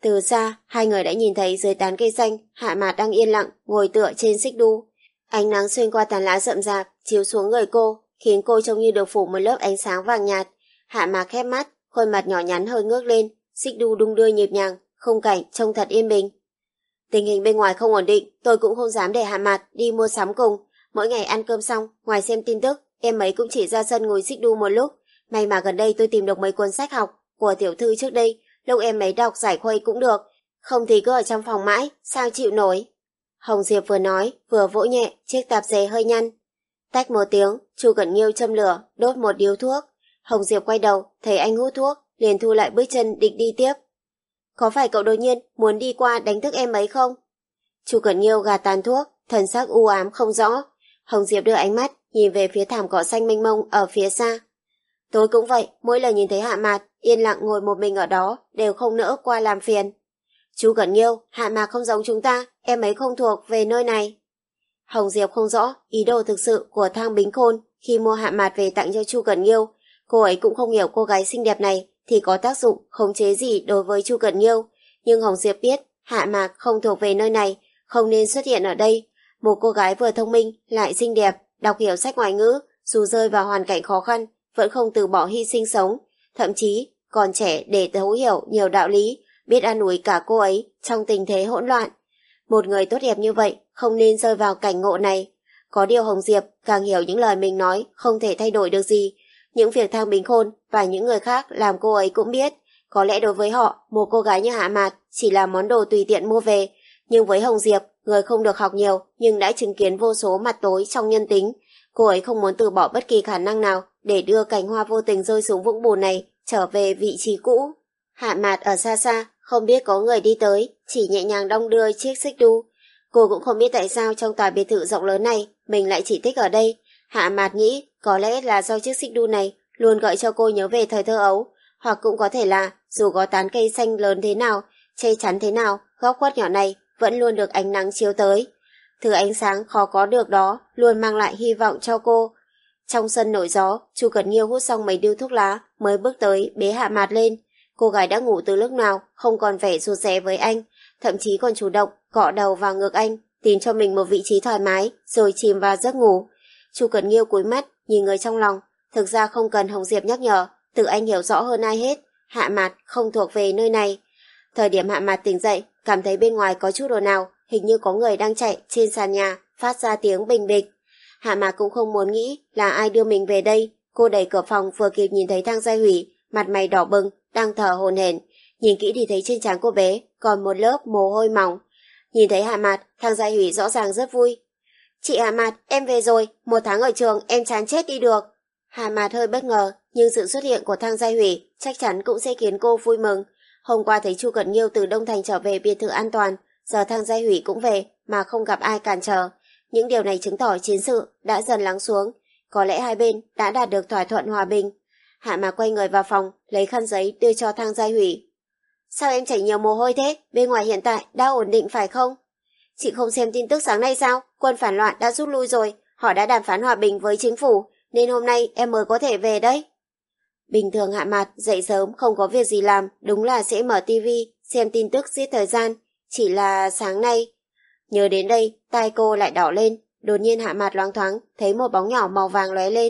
Speaker 1: Từ xa, hai người đã nhìn thấy dưới tán cây xanh, Hạ Mạt đang yên lặng, ngồi tựa trên xích đu. Ánh nắng xuyên qua tán lá rậm rạp, chiếu xuống người cô, khiến cô trông như được phủ một lớp ánh sáng vàng nhạt. Hạ Mạt khép mắt, khuôn mặt nhỏ nhắn hơi ngước lên, xích đu đung đưa nhịp nhàng, khung cảnh trông thật yên bình. Tình hình bên ngoài không ổn định, tôi cũng không dám để Hạ Mạt đi mua sắm cùng. Mỗi ngày ăn cơm xong, ngoài xem tin tức, em ấy cũng chỉ ra sân ngồi xích đu một lúc. May mà gần đây tôi tìm được mấy cuốn sách học của tiểu thư trước đây, lúc em ấy đọc giải khuây cũng được, không thì cứ ở trong phòng mãi, sao chịu nổi. Hồng Diệp vừa nói, vừa vỗ nhẹ chiếc tạp dề hơi nhăn. Tách một tiếng, Chu Cẩn Nghiêu châm lửa, đốt một điếu thuốc. Hồng Diệp quay đầu, thấy anh hút thuốc, liền thu lại bước chân định đi tiếp. Có phải cậu đột nhiên muốn đi qua đánh thức em ấy không? Chu Cẩn Nghiêu gạt tàn thuốc, thần sắc u ám không rõ. Hồng Diệp đưa ánh mắt nhìn về phía thảm cỏ xanh mênh mông ở phía xa. Tôi cũng vậy, mỗi lần nhìn thấy Hạ Mạt yên lặng ngồi một mình ở đó đều không nỡ qua làm phiền. Chu Cẩn Nghiêu, Hạ Mạt không giống chúng ta, em ấy không thuộc về nơi này. Hồng Diệp không rõ ý đồ thực sự của Thang Bính Khôn khi mua Hạ Mạt về tặng cho Chu Cẩn Nghiêu. Cô ấy cũng không hiểu cô gái xinh đẹp này thì có tác dụng khống chế gì đối với Chu Cẩn Nghiêu. Nhưng Hồng Diệp biết Hạ Mạt không thuộc về nơi này, không nên xuất hiện ở đây. Một cô gái vừa thông minh lại xinh đẹp, đọc hiểu sách ngoại ngữ, dù rơi vào hoàn cảnh khó khăn vẫn không từ bỏ hy sinh sống, thậm chí còn trẻ để thấu hiểu nhiều đạo lý, biết an ủi cả cô ấy trong tình thế hỗn loạn. Một người tốt đẹp như vậy không nên rơi vào cảnh ngộ này. Có điều Hồng Diệp càng hiểu những lời mình nói không thể thay đổi được gì. Những việc Thang Bính Khôn và những người khác làm cô ấy cũng biết. Có lẽ đối với họ, một cô gái như Hạ Mạt chỉ là món đồ tùy tiện mua về. Nhưng với Hồng Diệp, người không được học nhiều nhưng đã chứng kiến vô số mặt tối trong nhân tính. Cô ấy không muốn từ bỏ bất kỳ khả năng nào để đưa cành hoa vô tình rơi xuống vũng bùn này trở về vị trí cũ. Hạ Mạt ở xa xa, không biết có người đi tới, chỉ nhẹ nhàng đong đưa chiếc xích đu. Cô cũng không biết tại sao trong tòa biệt thự rộng lớn này mình lại chỉ thích ở đây. Hạ Mạt nghĩ có lẽ là do chiếc xích đu này luôn gợi cho cô nhớ về thời thơ ấu, hoặc cũng có thể là dù có tán cây xanh lớn thế nào, che chắn thế nào, góc khuất nhỏ này vẫn luôn được ánh nắng chiếu tới. Thứ ánh sáng khó có được đó luôn mang lại hy vọng cho cô. Trong sân nổi gió, Chu Cẩn Nghiêu hút xong mấy điếu thuốc lá mới bước tới bế Hạ Mạt lên. Cô gái đã ngủ từ lúc nào, không còn vẻ rụt rè với anh, thậm chí còn chủ động cọ đầu vào ngực anh, tìm cho mình một vị trí thoải mái rồi chìm vào giấc ngủ. Chu Cẩn Nghiêu cúi mắt nhìn người trong lòng, thực ra không cần Hồng Diệp nhắc nhở, tự anh hiểu rõ hơn ai hết, Hạ Mạt không thuộc về nơi này. Thời điểm Hạ Mạt tỉnh dậy, cảm thấy bên ngoài có chút ồn ào, hình như có người đang chạy trên sàn nhà, phát ra tiếng bình bịch. Hạ Mạt cũng không muốn nghĩ là ai đưa mình về đây. Cô đẩy cửa phòng vừa kịp nhìn thấy Thang Giai Hủy, mặt mày đỏ bừng, đang thở hổn hển. Nhìn kỹ thì thấy trên trán cô bé còn một lớp mồ hôi mỏng. Nhìn thấy Hạ Mạt, Thang Giai Hủy rõ ràng rất vui. Chị Hạ Mạt, em về rồi, một tháng ở trường em chán chết đi được. Hạ Mạt hơi bất ngờ, nhưng sự xuất hiện của Thang Giai Hủy chắc chắn cũng sẽ khiến cô vui mừng. Hôm qua thấy Chu Cẩn Nghiêu từ Đông Thành trở về biệt thự an toàn, giờ Thang Giai Hủy cũng về mà không gặp ai cản trở. Những điều này chứng tỏ chiến sự đã dần lắng xuống, có lẽ hai bên đã đạt được thỏa thuận hòa bình. Hạ Mạt quay người vào phòng, lấy khăn giấy đưa cho Thang Giai Hủy. Sao em chảy nhiều mồ hôi thế? Bên ngoài hiện tại đã ổn định phải không? Chị không xem tin tức sáng nay sao? Quân phản loạn đã rút lui rồi, họ đã đàm phán hòa bình với chính phủ, nên hôm nay em mới có thể về đấy. Bình thường Hạ Mạt dậy sớm không có việc gì làm, đúng là sẽ mở tivi, xem tin tức giết thời gian. Chỉ là sáng nay... Nhớ đến đây, tai cô lại đỏ lên, đột nhiên Hạ Mạt loáng thoáng, thấy một bóng nhỏ màu vàng lóe lên.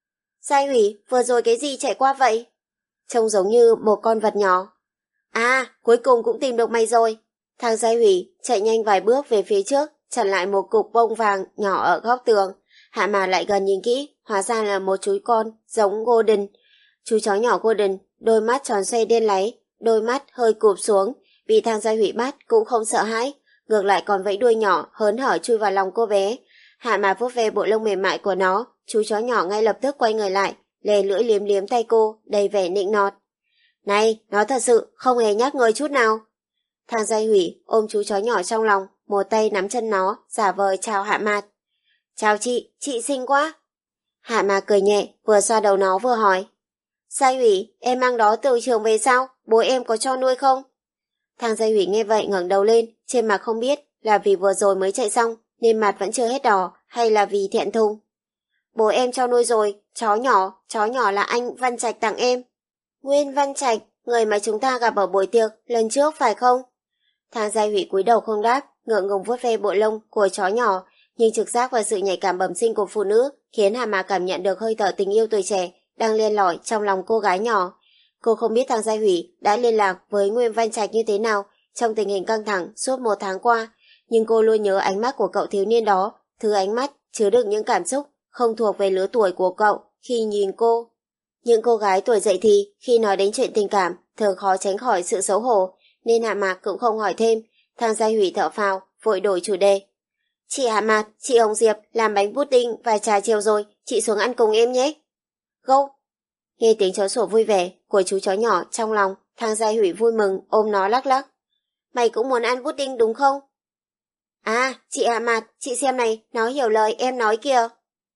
Speaker 1: Giai Hủy, vừa rồi cái gì chạy qua vậy? Trông giống như một con vật nhỏ. À, cuối cùng cũng tìm được mày rồi. Thang Giai Hủy chạy nhanh vài bước về phía trước, chặn lại một cục bông vàng nhỏ ở góc tường. Hạ Mạt lại gần nhìn kỹ, hóa ra là một chú con giống Golden. Chú chó nhỏ Golden, đôi mắt tròn xoe đen láy, đôi mắt hơi cụp xuống, bị Thang Giai Hủy bắt cũng không sợ hãi, ngược lại còn vẫy đuôi nhỏ hớn hở chui vào lòng cô bé. Hạ Mạt vuốt ve bộ lông mềm mại của nó, chú chó nhỏ ngay lập tức quay người lại, lè lưỡi liếm liếm tay cô, đầy vẻ nịnh nọt. Này, nó thật sự không hề nhắc người chút nào. Thang Giai Hủy ôm chú chó nhỏ trong lòng, một tay nắm chân nó, giả vờ chào Hạ Mạt. Chào chị, chị xinh quá. Hạ Mạt cười nhẹ, vừa xoa đầu nó vừa hỏi. Giai Hủy, em mang đó từ trường về sao? Bố em có cho nuôi không? Thang Giai Hủy nghe vậy ngẩng đầu lên, trên mặt không biết là vì vừa rồi mới chạy xong nên mặt vẫn chưa hết đỏ hay là vì thẹn thùng. Bố em cho nuôi rồi, chó nhỏ, chó nhỏ là anh Văn Trạch tặng em. Nguyên Văn Trạch, người mà chúng ta gặp ở buổi tiệc lần trước phải không? Thang Gia Hủy cúi đầu không đáp, ngượng ngùng vuốt ve bộ lông của chó nhỏ, nhưng trực giác và sự nhạy cảm bẩm sinh của phụ nữ khiến Hạ Mạc cảm nhận được hơi thở tình yêu tuổi trẻ đang len lỏi trong lòng cô gái nhỏ. Cô không biết Thang Gia Hủy đã liên lạc với Nguyên Văn Trạch như thế nào trong tình hình căng thẳng suốt một tháng qua, nhưng cô luôn nhớ ánh mắt của cậu thiếu niên đó, thứ ánh mắt chứa đựng những cảm xúc không thuộc về lứa tuổi của cậu khi nhìn cô. Những cô gái tuổi dậy thì khi nói đến chuyện tình cảm thường khó tránh khỏi sự xấu hổ, nên Hạ Mạc cũng không hỏi thêm. Thang Gia Hủy thở phào, vội đổi chủ đề. Chị Hạ Mạc, chị Hồng Diệp làm bánh pudding và trà chiều rồi, chị xuống ăn cùng em nhé. Gâu! Nghe tiếng chó sủa vui vẻ của chú chó nhỏ trong lòng, Thang Gia Hủy vui mừng ôm nó lắc lắc. Mày cũng muốn ăn pudding đúng không? À, chị Hạ Mạc, chị xem này, nó hiểu lời em nói kìa.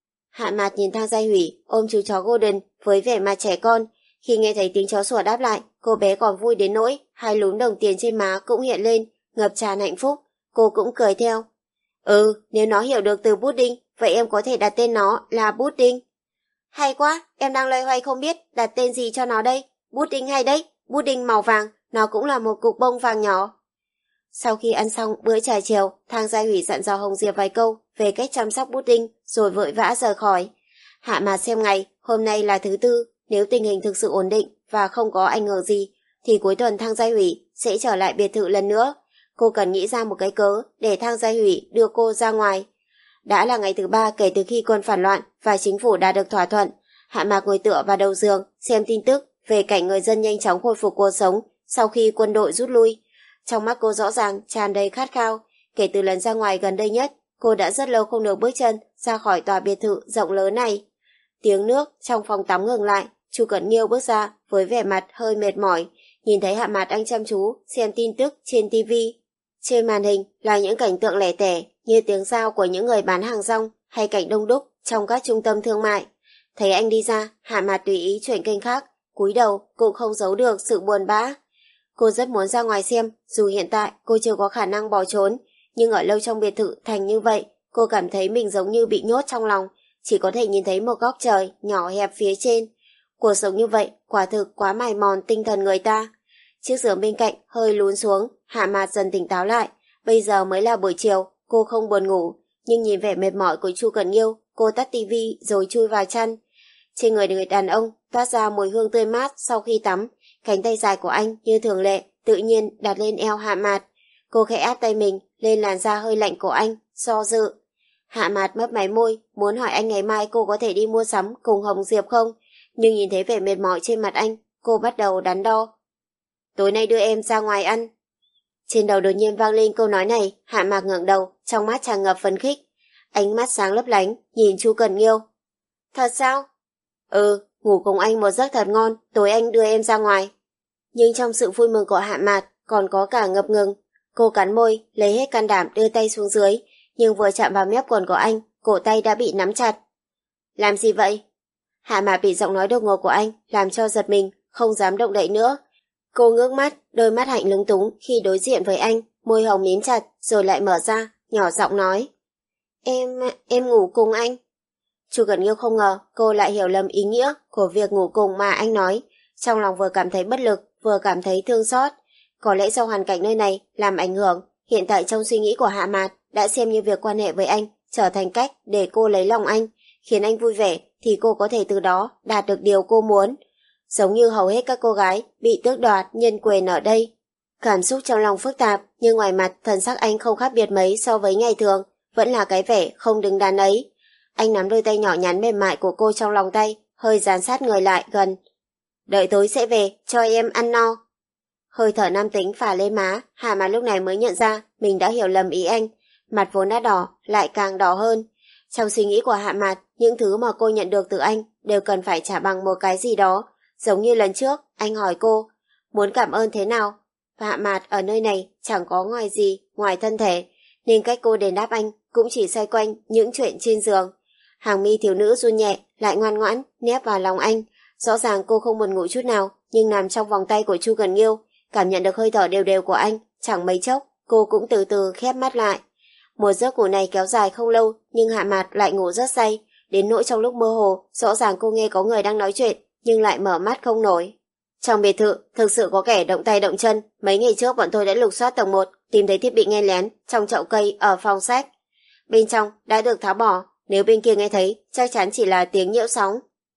Speaker 1: Hạ Mạc nhìn Thang Gia Hủy ôm chú chó Golden với vẻ mặt trẻ con. Khi nghe thấy tiếng chó sủa đáp lại, cô bé còn vui đến nỗi hai lúm đồng tiền trên má cũng hiện lên, ngập tràn hạnh phúc. Cô cũng cười theo. Ừ, nếu nó hiểu được từ pudding, vậy em có thể đặt tên nó là pudding. Hay quá, em đang loay hoay không biết đặt tên gì cho nó đây. Pudding hay đấy, pudding màu vàng, nó cũng là một cục bông vàng nhỏ. Sau khi ăn xong bữa trà chiều, Thang Gia Hủy dặn dò Hồng Diệp vài câu về cách chăm sóc pudding rồi vội vã rời khỏi. Hạ Mạc xem ngày, hôm nay là thứ tư, nếu tình hình thực sự ổn định và không có ảnh hưởng gì, thì cuối tuần Thang Gia Hủy sẽ trở lại biệt thự lần nữa. Cô cần nghĩ ra một cái cớ để Thang Gia Hủy đưa cô ra ngoài. Đã là ngày thứ ba kể từ khi quân phản loạn và chính phủ đã được thỏa thuận. Hạ Mạc ngồi tựa vào đầu giường xem tin tức về cảnh người dân nhanh chóng khôi phục cuộc sống sau khi quân đội rút lui. Trong mắt cô rõ ràng tràn đầy khát khao. Kể từ lần ra ngoài gần đây nhất, cô đã rất lâu không được bước chân ra khỏi tòa biệt thự rộng lớn này. Tiếng nước trong phòng tắm ngừng lại. Chu Cẩn Nghiêu bước ra với vẻ mặt hơi mệt mỏi, nhìn thấy Hạ Mạc đang chăm chú xem tin tức trên ti vi. Trên màn hình là những cảnh tượng lẻ tẻ như tiếng giao của những người bán hàng rong hay cảnh đông đúc trong các trung tâm thương mại. Thấy anh đi ra, Hạ Mạc tùy ý chuyển kênh khác, cúi đầu cũng không giấu được sự buồn bã. Cô rất muốn ra ngoài xem, dù hiện tại cô chưa có khả năng bỏ trốn, nhưng ở lâu trong biệt thự thành như vậy, cô cảm thấy mình giống như bị nhốt trong lòng, chỉ có thể nhìn thấy một góc trời nhỏ hẹp phía trên. Cuộc sống như vậy quả thực quá mài mòn tinh thần người ta. Chiếc giường bên cạnh hơi lún xuống, Hạ Mạc dần tỉnh táo lại. Bây giờ mới là buổi chiều, cô không buồn ngủ, nhưng nhìn vẻ mệt mỏi của Chu Cẩn Nghiêu, cô tắt tivi rồi chui vào chăn. Trên người người đàn ông toát ra mùi hương tươi mát sau khi tắm. Cánh tay dài của anh như thường lệ tự nhiên đặt lên eo Hạ Mạc. Cô khẽ áp tay mình lên làn da hơi lạnh của anh, do dự. Hạ Mạc mấp máy môi, muốn hỏi anh ngày mai cô có thể đi mua sắm cùng Hồng Diệp không, nhưng nhìn thấy vẻ mệt mỏi trên mặt anh, cô bắt đầu đắn đo. Tối nay đưa em ra ngoài ăn. Trên đầu đột nhiên vang lên câu nói này. Hạ Mạc ngẩng đầu, trong mắt tràn ngập phấn khích. Ánh mắt sáng lấp lánh, nhìn Chu Cẩn Nghiêu. Thật sao? Ừ, ngủ cùng anh một giấc thật ngon, tối anh đưa em ra ngoài. Nhưng trong sự vui mừng của Hạ Mạc còn có cả ngập ngừng. Cô cắn môi, lấy hết can đảm đưa tay xuống dưới, nhưng vừa chạm vào mép quần của anh, cổ tay đã bị nắm chặt. Làm gì vậy? Hạ Mạc bị giọng nói đột ngột của anh làm cho giật mình, không dám động đậy nữa. Cô ngước mắt, đôi mắt hạnh lúng túng khi đối diện với anh, môi hồng mím chặt rồi lại mở ra, nhỏ giọng nói. Em, em ngủ cùng anh. Chu Cẩn Nghiêu không ngờ cô lại hiểu lầm ý nghĩa của việc ngủ cùng mà anh nói. Trong lòng vừa cảm thấy bất lực, vừa cảm thấy thương xót. Có lẽ do hoàn cảnh nơi này làm ảnh hưởng, hiện tại trong suy nghĩ của Hạ Mạc đã xem như việc quan hệ với anh trở thành cách để cô lấy lòng anh, khiến anh vui vẻ thì cô có thể từ đó đạt được điều cô muốn. Giống như hầu hết các cô gái bị tước đoạt nhân quyền ở đây. Cảm xúc trong lòng phức tạp, nhưng ngoài mặt thần sắc anh không khác biệt mấy so với ngày thường, vẫn là cái vẻ không đứng đắn ấy. Anh nắm đôi tay nhỏ nhắn mềm mại của cô trong lòng tay, hơi dán sát người lại gần. Đợi tối sẽ về, cho em ăn no. Hơi thở nam tính phả lên má, Hạ Mạc lúc này mới nhận ra mình đã hiểu lầm ý anh. Mặt vốn đã đỏ, lại càng đỏ hơn. Trong suy nghĩ của Hạ Mạc, những thứ mà cô nhận được từ anh đều cần phải trả bằng một cái gì đó. Giống như lần trước, anh hỏi cô, muốn cảm ơn thế nào? Và Hạ Mạc ở nơi này chẳng có ngoài gì, ngoài thân thể, nên cách cô đền đáp anh cũng chỉ xoay quanh những chuyện trên giường. Hàng mi thiếu nữ run nhẹ, lại ngoan ngoãn, nép vào lòng anh. Rõ ràng cô không buồn ngủ chút nào, nhưng nằm trong vòng tay của Chu Cẩn Nghiêu, cảm nhận được hơi thở đều đều của anh, chẳng mấy chốc, cô cũng từ từ khép mắt lại. Một giấc ngủ này kéo dài không lâu, nhưng Hạ Mạc lại ngủ rất say, đến nỗi trong lúc mơ hồ, rõ ràng cô nghe có người đang nói chuyện, nhưng lại mở mắt không nổi. Trong biệt thự thực sự có kẻ động tay động chân. Mấy ngày trước bọn tôi đã lục soát tầng một, tìm thấy thiết bị nghe lén trong chậu cây ở phòng sách. Bên trong đã được tháo bỏ, nếu bên kia nghe thấy chắc chắn chỉ là tiếng nhiễu sóng.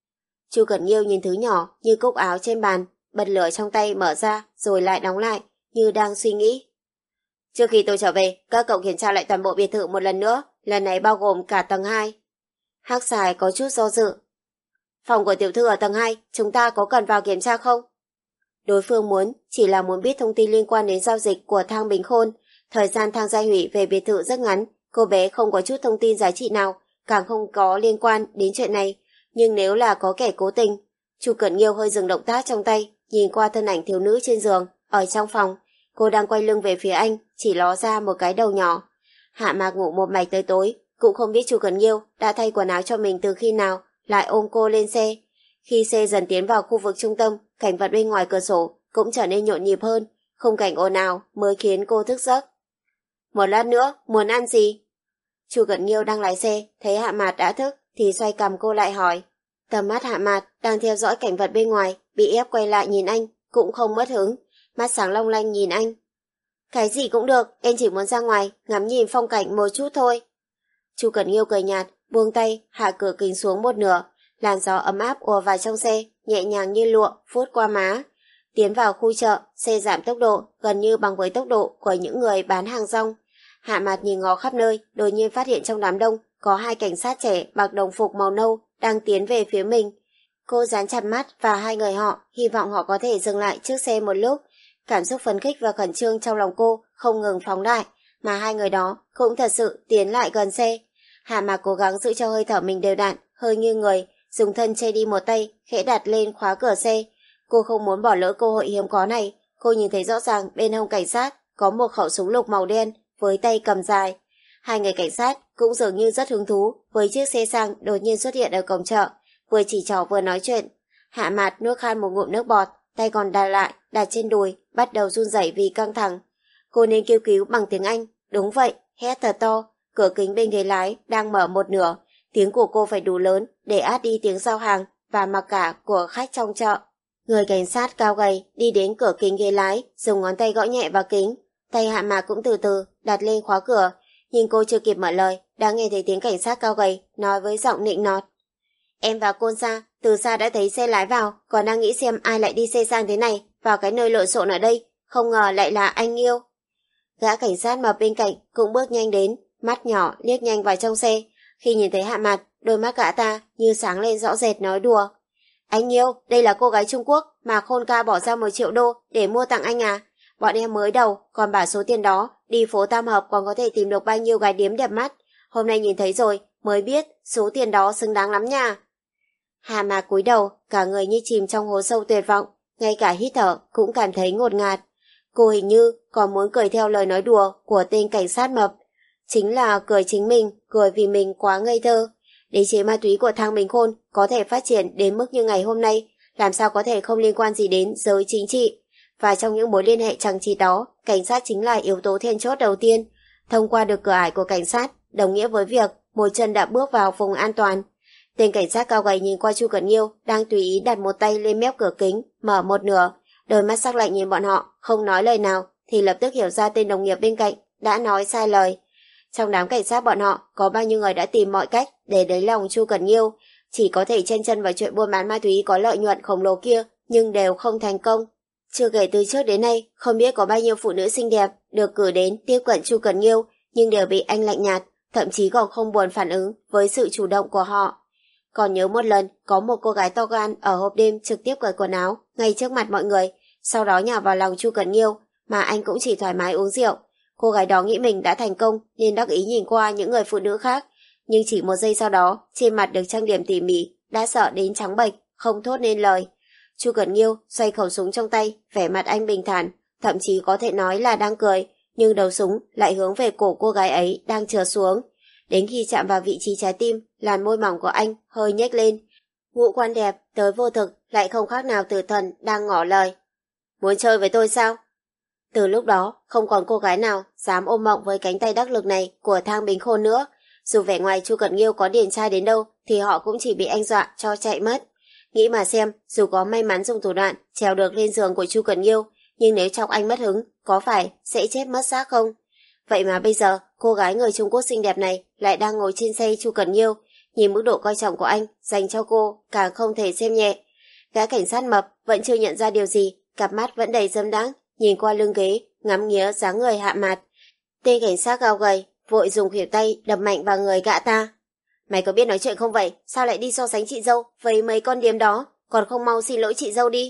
Speaker 1: Chu Cẩn Nghiêu nhìn thứ nhỏ như cúc áo trên bàn, bật lửa trong tay mở ra rồi lại đóng lại, như đang suy nghĩ. Trước khi tôi trở về, các cậu kiểm tra lại toàn bộ biệt thự một lần nữa, lần này bao gồm cả tầng hai. Hắc Xài có chút do dự. Phòng của tiểu thư ở tầng hai, chúng ta có cần vào kiểm tra không? Đối phương muốn, chỉ là muốn biết thông tin liên quan đến giao dịch của Thang Bình Khôn. Thời gian Thang Gia Hủy về biệt thự rất ngắn, cô bé không có chút thông tin giá trị nào, càng không có liên quan đến chuyện này. Nhưng nếu là có kẻ cố tình, Chu Cẩn Nghiêu hơi dừng động tác trong tay, nhìn qua thân ảnh thiếu nữ trên giường, ở trong phòng. Cô đang quay lưng về phía anh, chỉ ló ra một cái đầu nhỏ. Hạ Mạc ngủ một mạch tới tối, cũng không biết Chu Cẩn Nghiêu đã thay quần áo cho mình từ khi nào, lại ôm cô lên xe. Khi xe dần tiến vào khu vực trung tâm, cảnh vật bên ngoài cửa sổ cũng trở nên nhộn nhịp hơn, khung cảnh ồn ào mới khiến cô thức giấc. Một lát nữa, muốn ăn gì? Chu Cẩn Nghiêu đang lái xe, thấy Hạ Mạt đã thức thì xoay cằm cô lại hỏi. Tầm mắt Hạ Mạt đang theo dõi cảnh vật bên ngoài, bị ép quay lại nhìn anh, cũng không mất hứng, mắt sáng long lanh nhìn anh. Cái gì cũng được, em chỉ muốn ra ngoài, ngắm nhìn phong cảnh một chút thôi. Chu Cẩn Nghiêu cười nhạt, buông tay, hạ cửa kính xuống một nửa, làn gió ấm áp ùa vào trong xe, nhẹ nhàng như lụa, phút qua má. Tiến vào khu chợ, xe giảm tốc độ, gần như bằng với tốc độ của những người bán hàng rong. Hạ Mạt nhìn ngó khắp nơi, đột nhiên phát hiện trong đám đông có hai cảnh sát trẻ mặc đồng phục màu nâu đang tiến về phía mình. Cô dán chặt mắt vào hai người họ, hy vọng họ có thể dừng lại trước xe một lúc. Cảm xúc phấn khích và khẩn trương trong lòng cô không ngừng phóng đại, mà hai người đó cũng thật sự tiến lại gần xe. Hạ Mạc cố gắng giữ cho hơi thở mình đều đặn, hơi nghiêng người, dùng thân che đi một tay, khẽ đặt lên khóa cửa xe. Cô không muốn bỏ lỡ cơ hội hiếm có này. Cô nhìn thấy rõ ràng bên hông cảnh sát có một khẩu súng lục màu đen với tay cầm dài. Hai người cảnh sát cũng dường như rất hứng thú với chiếc xe sang đột nhiên xuất hiện ở cổng chợ, vừa chỉ trỏ vừa nói chuyện. Hạ Mạt nuốt khan một ngụm nước bọt, tay còn đặt lại, đặt trên đùi, bắt đầu run rẩy vì căng thẳng. Cô nên kêu cứu bằng tiếng Anh. Đúng vậy, hét thật to. Cửa kính bên ghế lái đang mở một nửa, tiếng của cô phải đủ lớn để át đi tiếng giao hàng và mặc cả của khách trong chợ. Người cảnh sát cao gầy đi đến cửa kính ghế lái, dùng ngón tay gõ nhẹ vào kính. Tay Hạ Mạc cũng từ từ đặt lên khóa cửa, nhưng cô chưa kịp mở lời đã nghe thấy tiếng cảnh sát cao gầy nói với giọng nịnh nọt. Em và Côn Sa từ xa đã thấy xe lái vào, còn đang nghĩ xem ai lại đi xe sang thế này vào cái nơi lộn xộn ở đây, không ngờ lại là anh Nghiêu. Gã cảnh sát mập bên cạnh cũng bước nhanh đến, mắt nhỏ liếc nhanh vào trong xe. Khi nhìn thấy Hạ Mạt, đôi mắt gã ta như sáng lên rõ rệt nói đùa. Anh Nghiêu, đây là cô gái Trung Quốc mà Khôn ca bỏ ra một triệu đô để mua tặng anh à? Bọn em mới đầu còn bảo số tiền đó đi phố Tam Hợp còn có thể tìm được bao nhiêu gái điếm đẹp mắt. Hôm nay nhìn thấy rồi mới biết số tiền đó xứng đáng lắm nha. Hạ Mạc cúi đầu, cả người như chìm trong hố sâu tuyệt vọng, ngay cả hít thở cũng cảm thấy ngột ngạt. Cô hình như còn muốn cười theo lời nói đùa của tên cảnh sát mập. Chính là cười chính mình, cười vì mình quá ngây thơ. Đế chế ma túy của Thang Bình Khôn có thể phát triển đến mức như ngày hôm nay, làm sao có thể không liên quan gì đến giới chính trị. Và trong những mối liên hệ chằng chịt đó, cảnh sát chính là yếu tố then chốt đầu tiên. Thông qua được cửa ải của cảnh sát, đồng nghĩa với việc một chân đã bước vào vùng an toàn. Tên cảnh sát cao gầy nhìn qua Chu Cẩn Nghiêu đang tùy ý đặt một tay lên mép cửa kính, mở một nửa. Đôi mắt sắc lạnh nhìn bọn họ, không nói lời nào, thì lập tức hiểu ra tên đồng nghiệp bên cạnh đã nói sai lời. Trong đám cảnh sát bọn họ có bao nhiêu người đã tìm mọi cách để lấy lòng Chu Cẩn Nghiêu, chỉ có thể chen chân vào chuyện buôn bán ma túy có lợi nhuận khổng lồ kia, nhưng đều không thành công. Chưa kể từ trước đến nay, không biết có bao nhiêu phụ nữ xinh đẹp được cử đến tiếp cận Chu Cẩn Nghiêu, nhưng đều bị anh lạnh nhạt, thậm chí còn không buồn phản ứng với sự chủ động của họ. Còn nhớ một lần, có một cô gái to gan ở hộp đêm trực tiếp cởi quần áo ngay trước mặt mọi người, sau đó nhào vào lòng Chu Cẩn Nghiêu, mà anh cũng chỉ thoải mái uống rượu. Cô gái đó nghĩ mình đã thành công nên đắc ý nhìn qua những người phụ nữ khác, nhưng chỉ một giây sau đó, trên mặt được trang điểm tỉ mỉ, đã sợ đến trắng bệch, không thốt nên lời. Chu Cẩn Nghiêu xoay khẩu súng trong tay, vẻ mặt anh bình thản, thậm chí có thể nói là đang cười, nhưng đầu súng lại hướng về cổ cô gái ấy đang trượt xuống. Đến khi chạm vào vị trí trái tim, làn môi mỏng của anh hơi nhếch lên. Ngũ quan đẹp tới vô thực, lại không khác nào tử thần đang ngỏ lời. Muốn chơi với tôi sao? Từ lúc đó, không còn cô gái nào dám ôm mộng với cánh tay đắc lực này của Thang Bình Khôn nữa. Dù vẻ ngoài Chu Cẩn Nghiêu có điển trai đến đâu, thì họ cũng chỉ bị anh dọa cho chạy mất. Nghĩ mà xem, dù có may mắn dùng thủ đoạn trèo được lên giường của Chu Cẩn Nghiêu, nhưng nếu chọc anh mất hứng, có phải sẽ chết mất xác không? Vậy mà bây giờ, cô gái người Trung Quốc xinh đẹp này lại đang ngồi trên xe Chu Cẩn Nghiêu, nhìn mức độ coi trọng của anh dành cho cô càng không thể xem nhẹ. Gã cảnh sát mập vẫn chưa nhận ra điều gì, cặp mắt vẫn đầy dâm đãng, nhìn qua lưng ghế, ngắm nghía dáng người Hạ Mạt. Tên cảnh sát cao gầy vội dùng khuỷu tay đập mạnh vào người gã ta. Mày có biết nói chuyện không vậy? Sao lại đi so sánh chị dâu với mấy con điếm đó? Còn không mau xin lỗi chị dâu đi.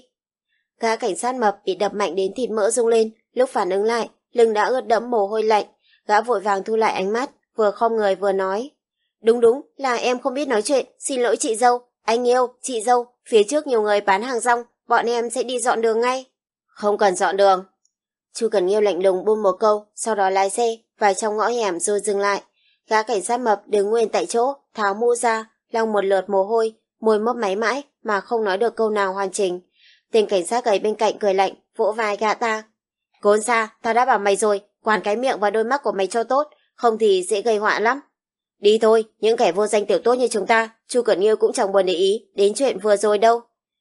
Speaker 1: Gã cảnh sát mập bị đập mạnh đến thịt mỡ rung lên, lúc phản ứng lại, lưng đã ướt đẫm mồ hôi lạnh. Gã vội vàng thu lại ánh mắt, vừa khom người vừa nói. Đúng đúng, là em không biết nói chuyện, xin lỗi chị dâu. Anh yêu, chị dâu, phía trước nhiều người bán hàng rong, bọn em sẽ đi dọn đường ngay. Không cần dọn đường. Chu Cẩn Nghiêu lạnh lùng buông một câu, sau đó lái xe vào trong ngõ hẻm rồi dừng lại. Gã cảnh sát mập đứng nguyên tại chỗ, tháo mũ ra, lau một lượt mồ hôi, môi mấp máy mãi mà không nói được câu nào hoàn chỉnh. Tên cảnh sát gầy bên cạnh cười lạnh, vỗ vai gã ta. Cốn xa, tao đã bảo mày rồi, quản cái miệng và đôi mắt của mày cho tốt, không thì dễ gây họa lắm. Đi thôi, những kẻ vô danh tiểu tốt như chúng ta, Chu Cẩn Nghiêu cũng chẳng buồn để ý đến chuyện vừa rồi đâu.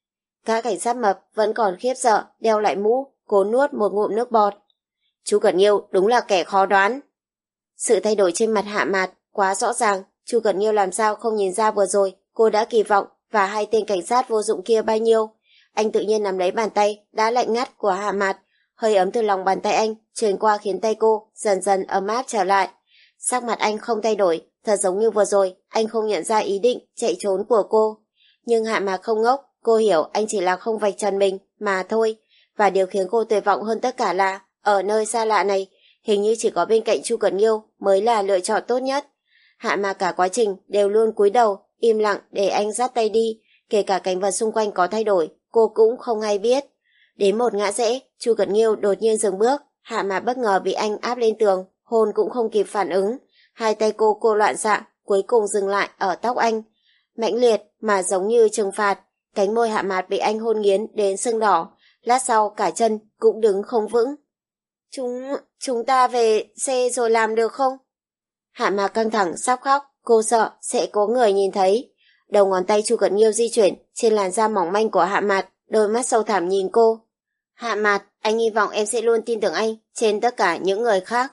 Speaker 1: Gã cảnh sát mập vẫn còn khiếp sợ, đeo lại mũ, cố nuốt một ngụm nước bọt. Chu Cẩn Nghiêu đúng là kẻ khó đoán. Sự thay đổi trên mặt Hạ Mạt quá rõ ràng, Chu Cẩn Nghiêu làm sao không nhìn ra vừa rồi cô đã kỳ vọng và hai tên cảnh sát vô dụng kia bao nhiêu. Anh tự nhiên nắm lấy bàn tay đã lạnh ngắt của Hạ Mạt, hơi ấm từ lòng bàn tay anh truyền qua khiến tay cô dần dần ấm áp trở lại. Sắc mặt anh không thay đổi, thật giống như vừa rồi anh không nhận ra ý định chạy trốn của cô. Nhưng Hạ Mạt không ngốc, cô hiểu anh chỉ là không vạch trần mình mà thôi. Và điều khiến cô tuyệt vọng hơn tất cả là ở nơi xa lạ này, hình như chỉ có bên cạnh Chu Cẩn Nghiêu mới là lựa chọn tốt nhất. Hạ Mạt cả quá trình đều luôn cúi đầu, im lặng để anh dắt tay đi, kể cả cảnh vật xung quanh có thay đổi, cô cũng không hay biết. Đến một ngã rẽ, Chu Cẩn Nghiêu đột nhiên dừng bước, Hạ Mạt bất ngờ bị anh áp lên tường, hôn cũng không kịp phản ứng. Hai tay cô cô loạn xạ, cuối cùng dừng lại ở tóc anh. Mãnh liệt mà giống như trừng phạt, cánh môi Hạ Mạt bị anh hôn nghiến đến sưng đỏ, lát sau cả chân cũng đứng không vững. Chúng, chúng ta về xe rồi làm được không? Hạ Mạt căng thẳng sắp khóc, cô sợ sẽ có người nhìn thấy. Đầu ngón tay Chu Cẩn Nghiêu di chuyển trên làn da mỏng manh của Hạ Mạt, đôi mắt sâu thẳm nhìn cô. Hạ Mạt, anh hy vọng em sẽ luôn tin tưởng anh trên tất cả những người khác.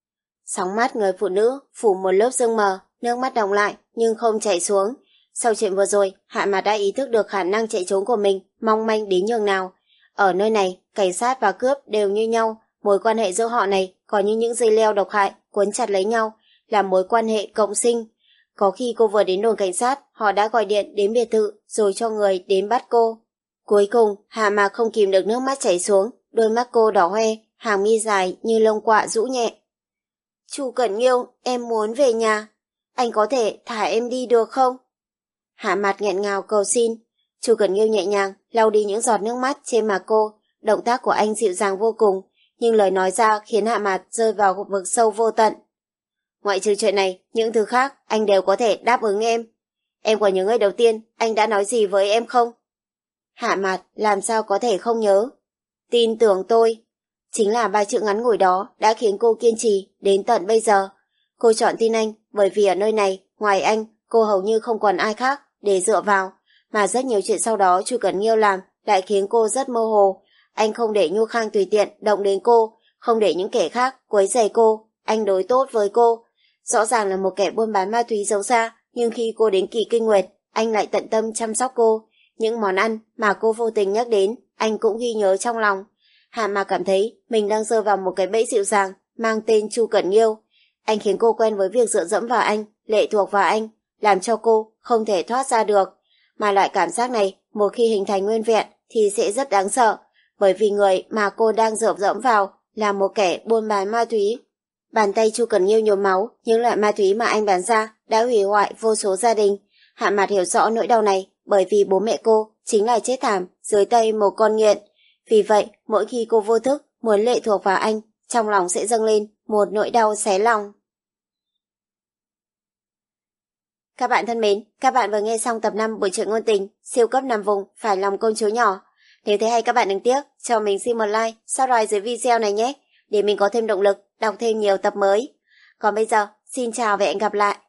Speaker 1: Sóng mắt người phụ nữ phủ một lớp sương mờ, nước mắt đọng lại nhưng không chảy xuống. Sau chuyện vừa rồi, Hạ Mạt đã ý thức được khả năng chạy trốn của mình mong manh đến nhường nào. Ở nơi này, cảnh sát và cướp đều như nhau, mối quan hệ giữa họ này có như những dây leo độc hại quấn chặt lấy nhau, là mối quan hệ cộng sinh. Có khi cô vừa đến đồn cảnh sát, họ đã gọi điện đến biệt thự rồi cho người đến bắt cô. Cuối cùng, Hạ Mạt không kìm được nước mắt chảy xuống, đôi mắt cô đỏ hoe, hàng mi dài như lông quạ rũ nhẹ. Chu Cẩn Nghiêu, em muốn về nhà. Anh có thể thả em đi được không? Hạ Mạt nghẹn ngào cầu xin. Chu Cẩn Nghiêu nhẹ nhàng lau đi những giọt nước mắt trên mặt cô. Động tác của anh dịu dàng vô cùng, nhưng lời nói ra khiến Hạ Mạt rơi vào vực sâu vô tận. Ngoại trừ chuyện này, những thứ khác anh đều có thể đáp ứng em. Em còn nhớ ngày đầu tiên anh đã nói gì với em không? Hạ Mạt làm sao có thể không nhớ. Tin tưởng tôi. Chính là ba chữ ngắn ngủi đó đã khiến cô kiên trì đến tận bây giờ. Cô chọn tin anh bởi vì ở nơi này, ngoài anh, cô hầu như không còn ai khác để dựa vào. Mà rất nhiều chuyện sau đó Chu Cẩn Nghiêu làm lại khiến cô rất mơ hồ. Anh không để Nhu Khang tùy tiện động đến cô, không để những kẻ khác quấy rầy cô. Anh đối tốt với cô. Rõ ràng là một kẻ buôn bán ma túy xấu xa, nhưng khi cô đến Kỳ Kinh Nguyệt, anh lại tận tâm chăm sóc cô. Những món ăn mà cô vô tình nhắc đến, anh cũng ghi nhớ trong lòng. Hạ Mạt cảm thấy mình đang rơi vào một cái bẫy dịu dàng mang tên Chu Cẩn Nghiêu. Anh khiến cô quen với việc dựa dẫm vào anh, lệ thuộc vào anh, làm cho cô không thể thoát ra được. Mà loại cảm giác này, một khi hình thành nguyên vẹn thì sẽ rất đáng sợ, bởi vì người mà cô đang dựa dẫm vào là một kẻ buôn bán ma túy. Bàn tay Chu Cẩn Nghiêu nhuốm máu, những loại ma túy mà anh bán ra đã hủy hoại vô số gia đình. Hạ Mạt hiểu rõ nỗi đau này, bởi vì bố mẹ cô chính là chết thảm dưới tay một con nghiện. Vì vậy, mỗi khi cô vô thức muốn lệ thuộc vào anh, trong lòng sẽ dâng lên một nỗi đau xé lòng. Các bạn thân mến, các bạn vừa nghe xong tập năm buổi truyện ngôn tình siêu cấp nằm vùng phải lòng công chúa nhỏ. Nếu thấy hay các bạn đừng tiếc cho mình xin một like, subscribe dưới video này nhé, để mình có thêm động lực đọc thêm nhiều tập mới. Còn bây giờ, xin chào và hẹn gặp lại.